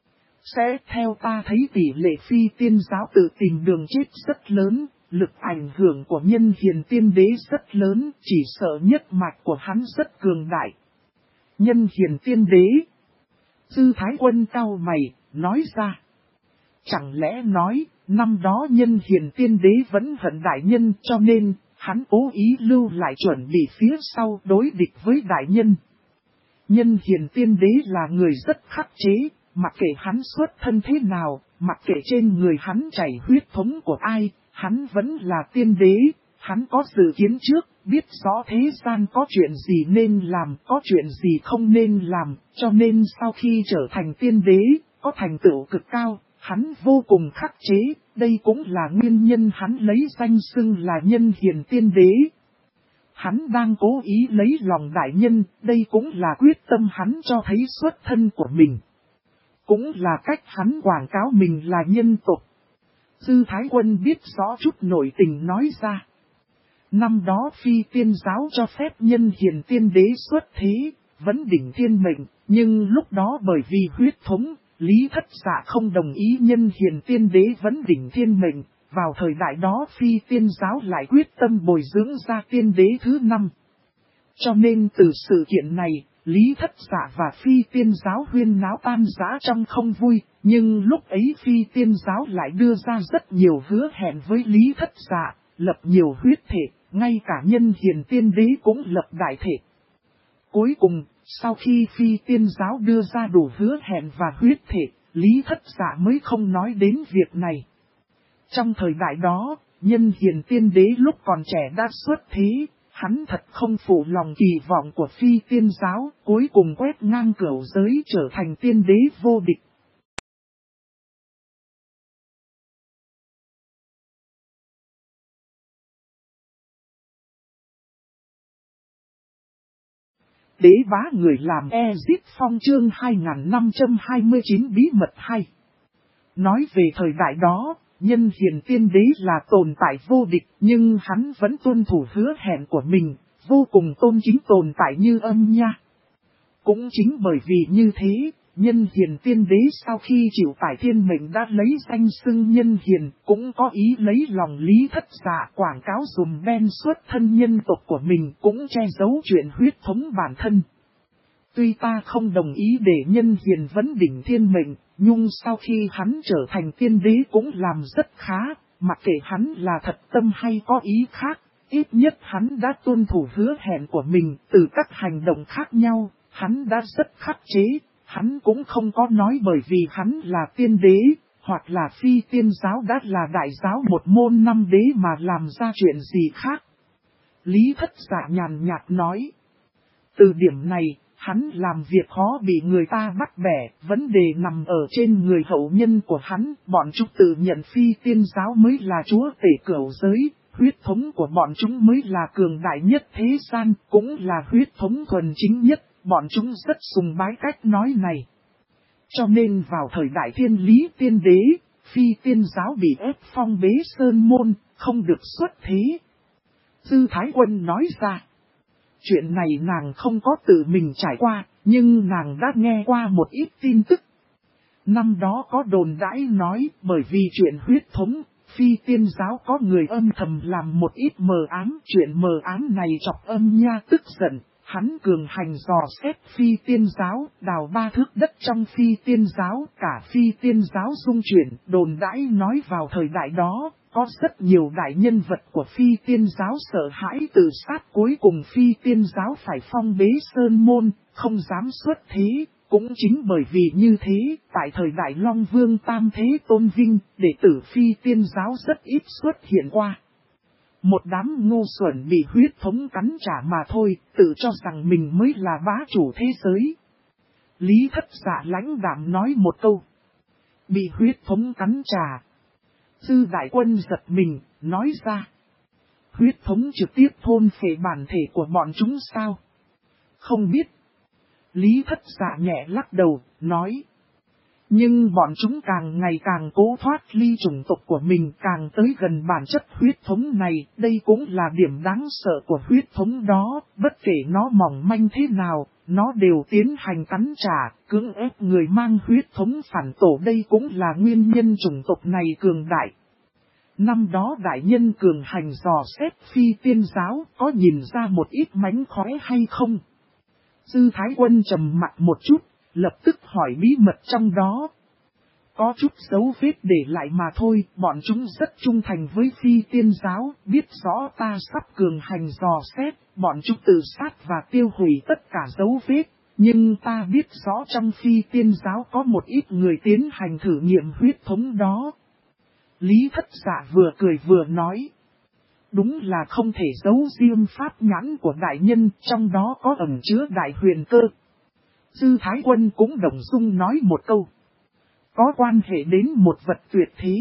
Speaker 1: Sẽ theo ta thấy tỷ lệ phi tiên giáo tự tìm đường chết rất lớn, lực ảnh hưởng của nhân hiền tiên đế rất lớn, chỉ sợ nhất mạch của hắn rất cường đại. Nhân hiền tiên đế. Dư Thái Quân cau mày, nói ra. Chẳng lẽ nói, năm đó nhân hiền tiên đế vẫn hận đại nhân cho nên, hắn cố ý lưu lại chuẩn bị phía sau đối địch với đại nhân. Nhân hiền tiên đế là người rất khắc chế, mặc kệ hắn xuất thân thế nào, mặc kệ trên người hắn chảy huyết thống của ai, hắn vẫn là tiên đế, hắn có dự kiến trước, biết rõ thế gian có chuyện gì nên làm, có chuyện gì không nên làm, cho nên sau khi trở thành tiên đế, có thành tựu cực cao. Hắn vô cùng khắc chế, đây cũng là nguyên nhân hắn lấy danh xưng là nhân hiền tiên đế. Hắn đang cố ý lấy lòng đại nhân, đây cũng là quyết tâm hắn cho thấy xuất thân của mình. Cũng là cách hắn quảng cáo mình là nhân tộc. Dư Thái Quân biết rõ chút nội tình nói ra. Năm đó phi tiên giáo cho phép nhân hiền tiên đế xuất thế, vẫn đỉnh thiên mệnh, nhưng lúc đó bởi vì huyết thống, Lý Thất Dạ không đồng ý nhân hiền tiên đế vấn đỉnh thiên mệnh, vào thời đại đó phi tiên giáo lại quyết tâm bồi dưỡng ra tiên đế thứ 5. Cho nên từ sự kiện này, Lý Thất Dạ và phi tiên giáo huyên náo tan rã trong không vui, nhưng lúc ấy phi tiên giáo lại đưa ra rất nhiều hứa hẹn với Lý Thất Dạ, lập nhiều huyết thể, ngay cả nhân hiền tiên đế cũng lập đại thể. Cuối cùng, sau khi phi tiên giáo đưa ra đủ hứa hẹn và huyết thể, Lý Thất Dạ mới không nói đến việc này. Trong thời đại đó, nhân hiền tiên đế lúc còn trẻ đã xuất thế, hắn thật không phụ lòng kỳ vọng của phi tiên giáo, cuối cùng quét ngang cửu giới trở thành tiên đế vô địch. Đế bá người làm Ezit Phong chương 2529 bí mật 2. Nói về thời đại đó, nhân hiền tiên đế là tồn tại vô địch, nhưng hắn vẫn tuân thủ hứa hẹn của mình, vô cùng tôn chính tồn tại như âm nha. Cũng chính bởi vì như thế, nhân hiền tiên đế sau khi chịu tải thiên mệnh đã lấy danh xưng nhân hiền, cũng có ý lấy lòng Lý Thất Dạ quảng cáo dùm ben xuất thân nhân tộc của mình, cũng che giấu chuyện huyết thống bản thân. Tuy ta không đồng ý để nhân hiền vấn đỉnh thiên mệnh, nhưng sau khi hắn trở thành tiên đế cũng làm rất khá, mặc kệ hắn là thật tâm hay có ý khác, ít nhất hắn đã tuân thủ hứa hẹn của mình, từ các hành động khác nhau, hắn đã rất khắc chế, hắn cũng không có nói bởi vì hắn là tiên đế, hoặc là phi tiên giáo đã là đại giáo một môn 5 đế mà làm ra chuyện gì khác. Lý Thất Dạ nhàn nhạt nói. Từ điểm này, hắn làm việc khó bị người ta bắt bẻ, vấn đề nằm ở trên người hậu nhân của hắn, bọn chúng tự nhận phi tiên giáo mới là chúa tể cửu giới, huyết thống của bọn chúng mới là cường đại nhất thế gian, cũng là huyết thống thuần chính nhất, bọn chúng rất sùng bái cách nói này. Cho nên vào thời đại thiên lý tiên đế, phi tiên giáo bị ép phong bế sơn môn, không được xuất thế. Dư Thái Quân nói ra. Chuyện này nàng không có tự mình trải qua, nhưng nàng đã nghe qua một ít tin tức. Năm đó có đồn đãi nói, bởi vì chuyện huyết thống, phi tiên giáo có người âm thầm làm một ít mờ ám. Chuyện mờ ám này chọc Âm Nha tức giận, hắn cường hành dò xét phi tiên giáo, đào 3 thước đất trong phi tiên giáo, cả phi tiên giáo xung chuyển. Đồn đãi nói vào thời đại đó, có rất nhiều đại nhân vật của phi tiên giáo sợ hãi tự sát, cuối cùng phi tiên giáo phải phong bế sơn môn, không dám xuất thế. Cũng chính bởi vì như thế, tại thời đại Long Vương Tam Thế tôn vinh, đệ tử phi tiên giáo rất ít xuất hiện qua. Một đám ngu xuẩn bị huyết thống cắn trả mà thôi, tự cho rằng mình mới là bá chủ thế giới. Lý Thất Dạ lãnh đạm nói một câu. Bị huyết thống cắn trả. Dư Đại Quân giật mình, nói ra. Huyết thống trực tiếp thôn phệ bản thể của bọn chúng sao? Không biết. Lý Thất Dạ nhẹ lắc đầu, nói. Nhưng bọn chúng càng ngày càng cố thoát ly chủng tộc của mình, càng tới gần bản chất huyết thống này, đây cũng là điểm đáng sợ của huyết thống đó, bất kể nó mỏng manh thế nào, nó đều tiến hành cắn trả, cưỡng ép người mang huyết thống phản tổ, đây cũng là nguyên nhân chủng tộc này cường đại. Năm đó đại nhân cường hành dò xét phi tiên giáo, có nhìn ra một ít mánh khóe hay không? Dư Thái Quân trầm mặt một chút, lập tức hỏi bí mật trong đó. Có chút dấu vết để lại mà thôi, bọn chúng rất trung thành với phi tiên giáo, biết rõ ta sắp cường hành dò xét, bọn chúng tự sát và tiêu hủy tất cả dấu vết. Nhưng ta biết rõ trong phi tiên giáo có một ít người tiến hành thử nghiệm huyết thống đó. Lý Thất Dạ vừa cười vừa nói. Đúng là không thể giấu riêng pháp nhãn của đại nhân, trong đó có ẩn chứa đại huyền cơ. Dư Thái Quân cũng đồng dung nói một câu. Có quan hệ đến một vật tuyệt thế.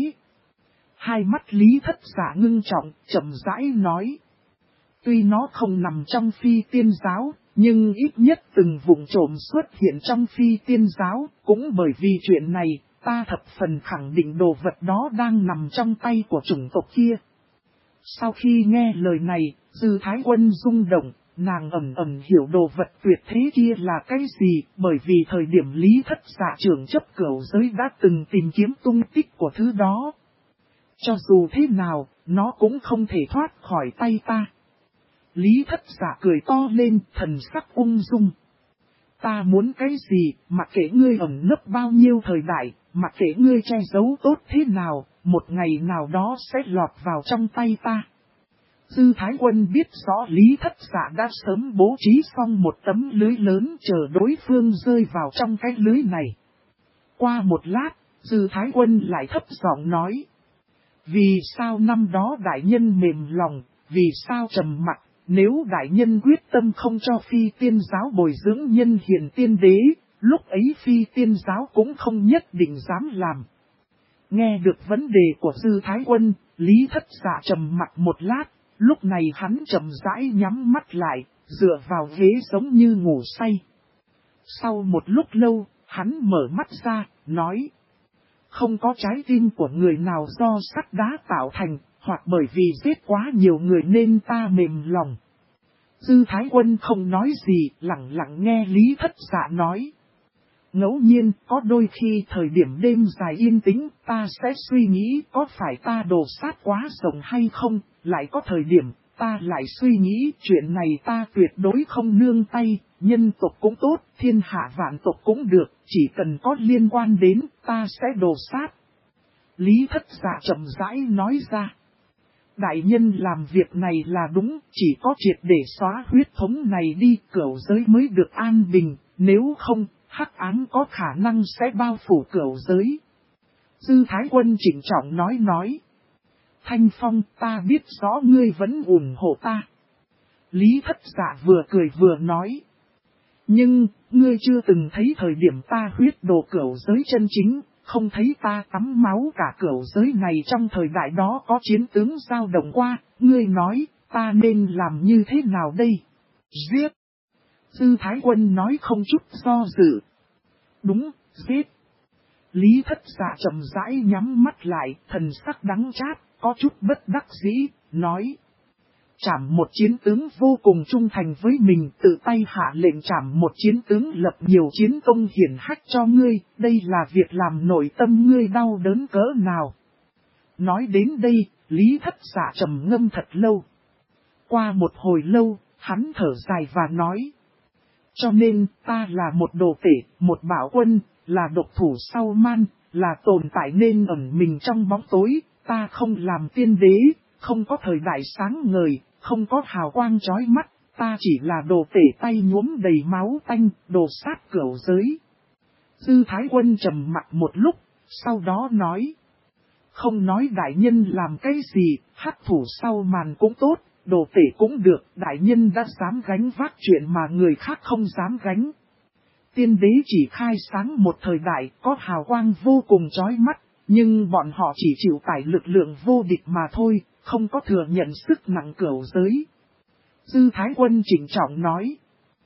Speaker 1: Hai mắt Lý Thất Dạ ngưng trọng, chậm rãi nói. Tuy nó không nằm trong phi tiên giáo, nhưng ít nhất từng vùng trộm xuất hiện trong phi tiên giáo, cũng bởi vì chuyện này, ta thập phần khẳng định đồ vật đó đang nằm trong tay của chủng tộc kia. Sau khi nghe lời này, Dư Thái Quân rung động, nàng ẩn hiểu đồ vật tuyệt thế kia là cái gì, bởi vì thời điểm Lý Thất Dạ trưởng chấp cửu giới đã từng tìm kiếm tung tích của thứ đó. Cho dù thế nào, nó cũng không thể thoát khỏi tay ta. Lý Thất Dạ cười to lên, thần sắc ung dung. Ta muốn cái gì, mặc kệ ngươi ẩn nấp bao nhiêu thời đại, mặc kệ ngươi che giấu tốt thế nào, một ngày nào đó sẽ lọt vào trong tay ta. Dư Thái Quân biết rõ Lý Thất Dạ đã sớm bố trí xong một tấm lưới lớn chờ đối phương rơi vào trong cái lưới này. Qua một lát, Dư Thái Quân lại thấp giọng nói. Vì sao năm đó đại nhân mềm lòng, vì sao trầm mặc, nếu đại nhân quyết tâm không cho phi tiên giáo bồi dưỡng nhân hiền tiên đế, lúc ấy phi tiên giáo cũng không nhất định dám làm. Nghe được vấn đề của Dư Thái Quân, Lý Thất Dạ trầm mặc một lát, lúc này hắn chậm rãi nhắm mắt lại, dựa vào ghế giống như ngủ say. Sau một lúc lâu, hắn mở mắt ra, nói. Không có trái tim của người nào do sắt đá tạo thành, hoặc bởi vì giết quá nhiều người nên ta mềm lòng. Dư Thái Quân không nói gì, lặng lặng nghe Lý Thất Dạ nói. Ngẫu nhiên, có đôi khi thời điểm đêm dài yên tĩnh, ta sẽ suy nghĩ có phải ta đổ sát quá rộng hay không, lại có thời điểm, ta lại suy nghĩ chuyện này ta tuyệt đối không nương tay, nhân tộc cũng tốt, thiên hạ vạn tộc cũng được, chỉ cần có liên quan đến, ta sẽ đổ sát. Lý Thất Dạ chậm rãi nói ra. Đại nhân làm việc này là đúng, chỉ có triệt để xóa huyết thống này đi, cửu giới mới được an bình, nếu không, hắc ám có khả năng sẽ bao phủ cửu giới. Dư Thái Quân chỉnh trọng nói. Thanh Phong, ta biết rõ ngươi vẫn ủng hộ ta. Lý Thất Dạ vừa cười vừa nói. Nhưng, ngươi chưa từng thấy thời điểm ta huyết đồ cửu giới chân chính, không thấy ta tắm máu cả cửu giới này trong thời đại đó có chiến tướng giao động qua, ngươi nói, ta nên làm như thế nào đây? Giết! Dư Thái Quân nói không chút do dự. Đúng, giết! Lý Thất Dạ chậm rãi nhắm mắt lại, thần sắc đắng chát, có chút bất đắc dĩ, nói. Trảm một chiến tướng vô cùng trung thành với mình, tự tay hạ lệnh trảm một chiến tướng lập nhiều chiến công hiển hách cho ngươi, đây là việc làm nội tâm ngươi đau đớn cỡ nào. Nói đến đây, Lý Thất Dạ trầm ngâm thật lâu. Qua một hồi lâu, hắn thở dài và nói. Cho nên, ta là một đồ tể, một bảo quân, là độc thủ sau man, là tồn tại nên ẩn mình trong bóng tối, ta không làm tiên đế, không có thời đại sáng ngời, không có hào quang chói mắt, ta chỉ là đồ tể tay nhuốm đầy máu tanh, đồ sát cửu giới. Dư Thái Quân trầm mặc một lúc, sau đó nói. Không nói đại nhân làm cái gì, hắc thủ sau màn cũng tốt, đồ tể cũng được, đại nhân đã dám gánh vác chuyện mà người khác không dám gánh. Tiên đế chỉ khai sáng một thời đại có hào quang vô cùng chói mắt, nhưng bọn họ chỉ chịu tải lực lượng vô địch mà thôi, không có thừa nhận sức nặng cửu giới. Dư Thái Quân chỉnh trọng nói,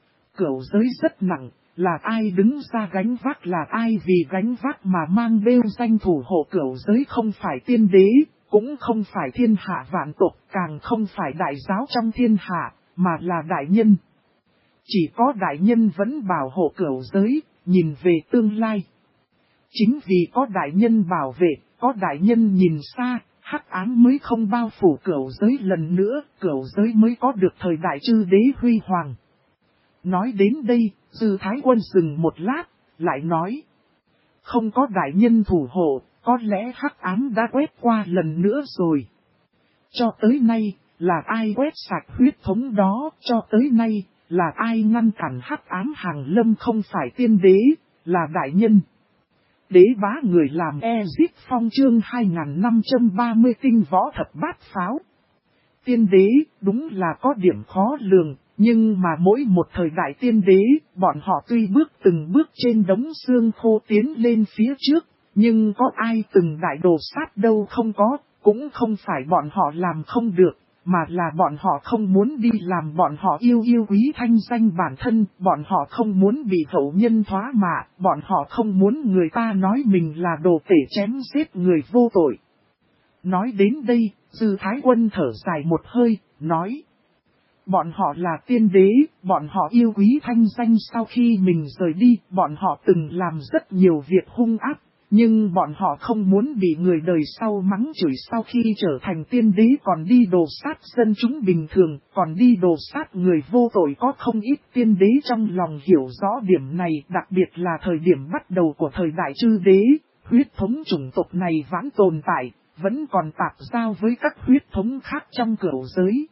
Speaker 1: cửu giới rất nặng, là ai đứng ra gánh vác, là ai vì gánh vác mà mang bêu danh thủ hộ cửu giới, không phải tiên đế, cũng không phải thiên hạ vạn tộc, càng không phải đại giáo trong thiên hạ, mà là đại nhân. Chỉ có đại nhân vẫn bảo hộ cửu giới, nhìn về tương lai. Chính vì có đại nhân bảo vệ, có đại nhân nhìn xa, hắc ám mới không bao phủ cửu giới lần nữa, cửu giới mới có được thời đại chư đế huy hoàng. Nói đến đây, Dư Thái Quân dừng một lát, lại nói. Không có đại nhân thủ hộ, có lẽ hắc ám đã quét qua lần nữa rồi. Cho tới nay, là ai quét sạch huyết thống đó, cho tới nay, là ai ngăn cản hắc ám hàng lâm, không phải tiên đế, là đại nhân. Đế bá người làm Ezip Phong chương 2530 tinh võ thập bát pháo. Tiên đế, đúng là có điểm khó lường, nhưng mà mỗi một thời đại tiên đế, bọn họ tuy bước từng bước trên đống xương khô tiến lên phía trước, nhưng có ai từng đại đồ sát đâu, không có, cũng không phải bọn họ làm không được, mà là bọn họ không muốn đi làm, bọn họ yêu quý thanh danh bản thân, bọn họ không muốn bị hậu nhân thoá mạ, bọn họ không muốn người ta nói mình là đồ tể chém giết người vô tội. Nói đến đây, Dư Thái Quân thở dài một hơi, nói. Bọn họ là tiên đế, bọn họ yêu quý thanh danh, sau khi mình rời đi, bọn họ từng làm rất nhiều việc hung ác, nhưng bọn họ không muốn bị người đời sau mắng chửi, sau khi trở thành tiên đế còn đi đồ sát dân chúng bình thường, còn đi đồ sát người vô tội. Có không ít tiên đế trong lòng hiểu rõ điểm này, đặc biệt là thời điểm bắt đầu của thời đại chư đế, huyết thống chủng tộc này vẫn tồn tại, vẫn còn tạp giao với các huyết thống khác trong cửu giới.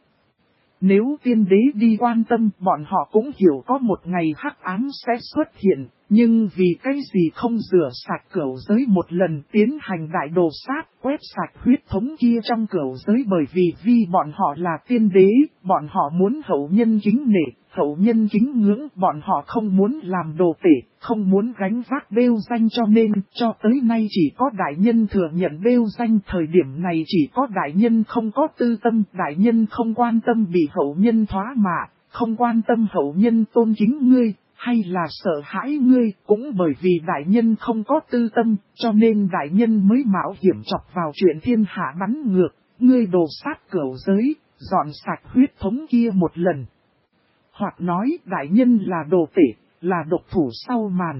Speaker 1: Nếu tiên đế đi quan tâm, bọn họ cũng hiểu có một ngày hắc ám sẽ xuất hiện, nhưng vì cái gì không rửa sạch cửu giới một lần, tiến hành đại đồ sát, quét sạch huyết thống kia trong cửu giới, bởi vì bọn họ là tiên đế, bọn họ muốn hậu nhân kính nể, hậu nhân kính ngưỡng, bọn họ không muốn làm đồ tể, không muốn gánh vác bêu danh, cho nên cho tới nay chỉ có đại nhân thừa nhận bêu danh. Thời điểm này chỉ có đại nhân không có tư tâm, đại nhân không quan tâm bị hậu nhân thoá mạ, không quan tâm hậu nhân tôn kính ngươi, hay là sợ hãi ngươi, cũng bởi vì đại nhân không có tư tâm, cho nên đại nhân mới mạo hiểm chọc vào chuyện thiên hạ bắn ngược, ngươi đồ sát cửu giới, dọn sạch huyết thống kia một lần. Hoặc nói đại nhân là đồ tể, là độc thủ sau màn.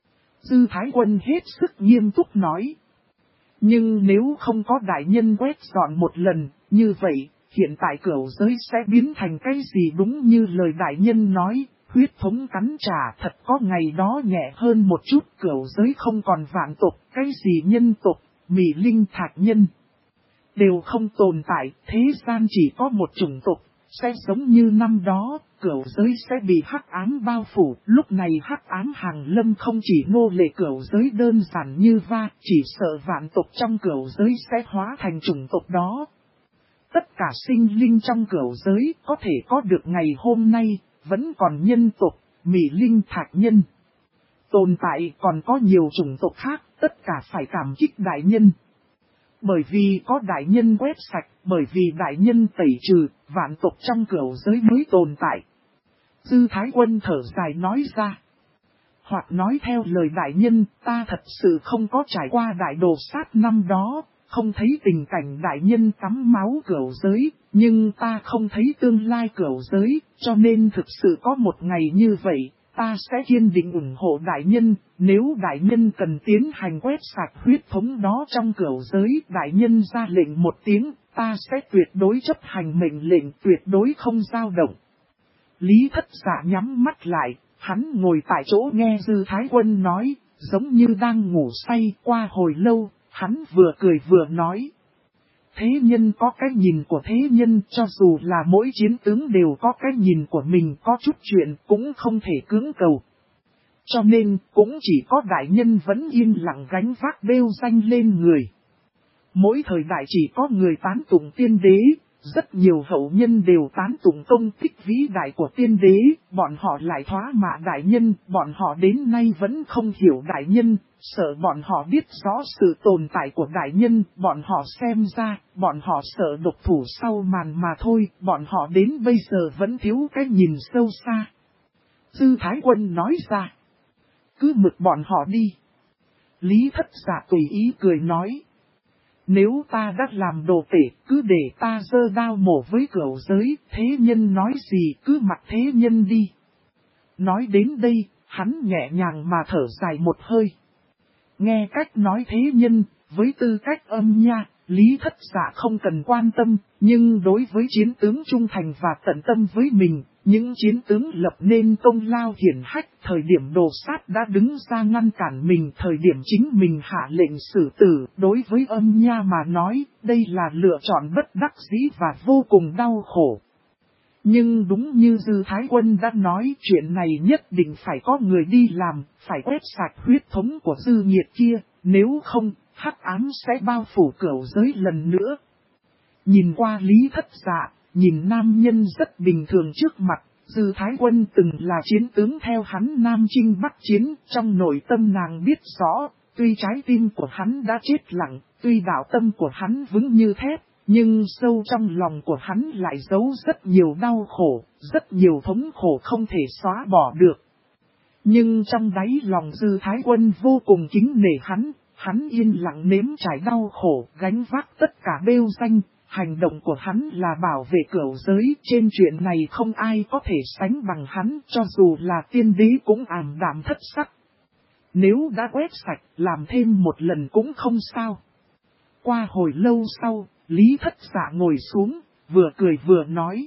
Speaker 1: Dư Thái Quân hết sức nghiêm túc nói. Nhưng nếu không có đại nhân quét dọn một lần, như vậy, hiện tại cửu giới sẽ biến thành cái gì? Đúng như lời đại nhân nói, huyết thống cắn trả, thật có ngày đó nhẹ hơn một chút, cửu giới không còn vạn tộc, cái gì nhân tộc, mị linh thạch nhân, đều không tồn tại, thế gian chỉ có một chủng tộc, sẽ giống như năm đó, cửu giới sẽ bị hắc ám bao phủ. Lúc này hắc ám hàng lâm không chỉ nô lệ cửu giới đơn giản như chỉ sợ vạn tộc trong cửu giới sẽ hóa thành chủng tộc đó. Tất cả sinh linh trong cửu giới có thể có được ngày hôm nay, vẫn còn nhân tộc, Mị linh thạch nhân. Tồn tại còn có nhiều chủng tộc khác, tất cả phải cảm kích đại nhân. Bởi vì có đại nhân quét sạch, bởi vì đại nhân tẩy trừ, vạn tộc trong cửu giới mới tồn tại. Dư Thái Quân thở dài nói ra. Hoặc nói theo lời đại nhân, ta thật sự không có trải qua đại đồ sát năm đó, không thấy tình cảnh đại nhân tắm máu cửu giới, nhưng ta không thấy tương lai cửu giới, cho nên thực sự có một ngày như vậy, ta sẽ kiên định ủng hộ đại nhân, nếu đại nhân cần tiến hành quét sạch huyết thống đó trong cửu giới, đại nhân ra lệnh một tiếng, ta sẽ tuyệt đối chấp hành mệnh lệnh, tuyệt đối không dao động. Lý Thất Dạ nhắm mắt lại, hắn ngồi tại chỗ nghe Dư Thái Quân nói, giống như đang ngủ say. Qua hồi lâu, hắn vừa cười vừa nói. Thế nhân có cái nhìn của thế nhân, cho dù là mỗi chiến tướng đều có cái nhìn của mình, có chút chuyện cũng không thể cưỡng cầu. Cho nên, cũng chỉ có đại nhân vẫn yên lặng gánh vác bêu danh lên người. Mỗi thời đại chỉ có người tán tụng tiên đế, rất nhiều hậu nhân đều tán tụng công tích vĩ đại của tiên đế, bọn họ lại thoá mạ đại nhân, bọn họ đến nay vẫn không hiểu đại nhân, sợ bọn họ biết rõ sự tồn tại của đại nhân, bọn họ xem ra, bọn họ sợ độc thủ sau màn mà thôi, bọn họ đến bây giờ vẫn thiếu cái nhìn sâu xa. Dư Thái Quân nói ra, cứ mực bọn họ đi. Lý Thất Dạ tùy ý cười nói. Nếu ta đã làm đồ tể, cứ để ta giơ đao mổ với cửu giới, thế nhân nói gì cứ mặc thế nhân đi. Nói đến đây, hắn nhẹ nhàng mà thở dài một hơi. Nghe cách nói thế nhân, với tư cách âm nha, Lý Thất Dạ không cần quan tâm, nhưng đối với chiến tướng trung thành và tận tâm với mình, những chiến tướng lập nên công lao hiển hách, thời điểm đồ sát đã đứng ra ngăn cản mình, thời điểm chính mình hạ lệnh xử tử, đối với âm nha mà nói, đây là lựa chọn bất đắc dĩ và vô cùng đau khổ. Nhưng đúng như Dư Thái Quân đã nói, chuyện này nhất định phải có người đi làm, phải quét sạch huyết thống của Dư Nhiệt kia, nếu không, hắc ám sẽ bao phủ cửu giới lần nữa. Nhìn qua Lý Thất Dạ, nhìn nam nhân rất bình thường trước mặt, Dư Thái Quân từng là chiến tướng theo hắn Nam Chinh Bắc Chiến, trong nội tâm nàng biết rõ, tuy trái tim của hắn đã chết lặng, tuy đạo tâm của hắn vững như thép, nhưng sâu trong lòng của hắn lại giấu rất nhiều đau khổ, rất nhiều thống khổ không thể xóa bỏ được. Nhưng trong đáy lòng Dư Thái Quân vô cùng kính nể hắn yên lặng nếm trải đau khổ, gánh vác tất cả bêu danh. Hành động của hắn là bảo vệ cửu giới, trên chuyện này không ai có thể sánh bằng hắn, cho dù là tiên đế cũng ảm đạm thất sắc. Nếu đã quét sạch, làm thêm một lần cũng không sao. Qua hồi lâu sau, Lý Thất Dạ ngồi xuống, vừa cười vừa nói.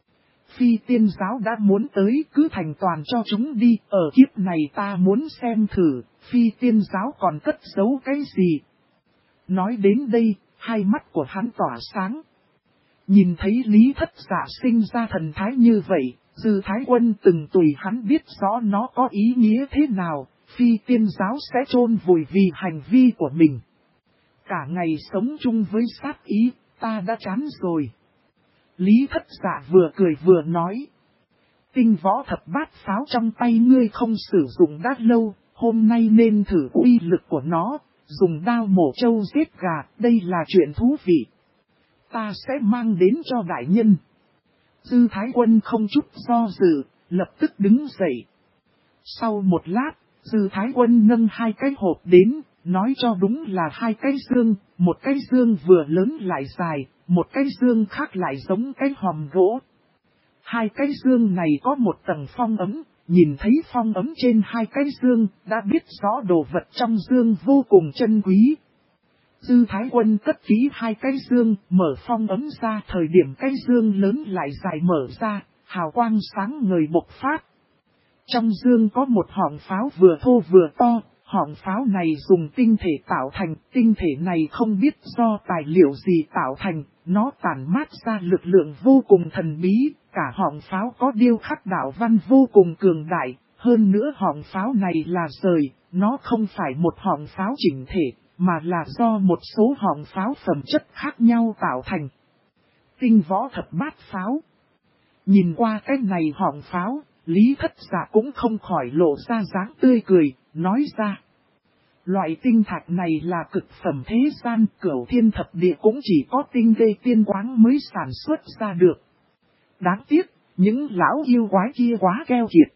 Speaker 1: Phi tiên giáo đã muốn tới, cứ thành toàn cho chúng đi, ở kiếp này ta muốn xem thử, phi tiên giáo còn cất giấu cái gì. Nói đến đây, hai mắt của hắn tỏa sáng. Nhìn thấy Lý Thất Dạ sinh ra thần thái như vậy, Dư Thái Quân từng tùy hắn biết rõ nó có ý nghĩa thế nào, phi tiên giáo sẽ chôn vùi vì hành vi của mình. Cả ngày sống chung với sát ý, ta đã chán rồi. Lý Thất Dạ vừa cười vừa nói. Tinh võ thập bát pháo trong tay ngươi không sử dụng đã lâu, hôm nay nên thử uy lực của nó. Dùng đao mổ trâu giết gà, đây là chuyện thú vị. Ta sẽ mang đến cho đại nhân. Dư Thái Quân không chút do dự, lập tức đứng dậy. Sau một lát, Dư Thái Quân nâng hai cái hộp đến, nói cho đúng là hai cái dương, một cái dương vừa lớn lại dài, một cái dương khác lại giống cái hòm gỗ. Hai cái dương này có một tầng phong ấm. Nhìn thấy phong ấm trên hai cái dương, đã biết rõ đồ vật trong dương vô cùng chân quý. Dư Thái Quân cất kỹ hai cái dương, mở phong ấm ra, thời điểm cái dương lớn lại dài mở ra, hào quang sáng ngời bộc phát. Trong dương có một họng pháo vừa thô vừa to, họng pháo này dùng tinh thể tạo thành, tinh thể này không biết do tài liệu gì tạo thành, nó tản mát ra lực lượng vô cùng thần bí. Cả họng pháo có điêu khắc đạo văn vô cùng cường đại, hơn nữa họng pháo này là rời, nó không phải một họng pháo chỉnh thể, mà là do một số họng pháo phẩm chất khác nhau tạo thành. Tinh võ thập bát pháo. Nhìn qua cái này họng pháo, Lý Thất Dạ cũng không khỏi lộ ra dáng tươi cười, nói ra. Loại tinh thạch này là cực phẩm thế gian, Cửu Thiên Thập Địa cũng chỉ có tinh gây tiên quáng mới sản xuất ra được. Đáng tiếc, những lão yêu quái kia quá keo kiệt.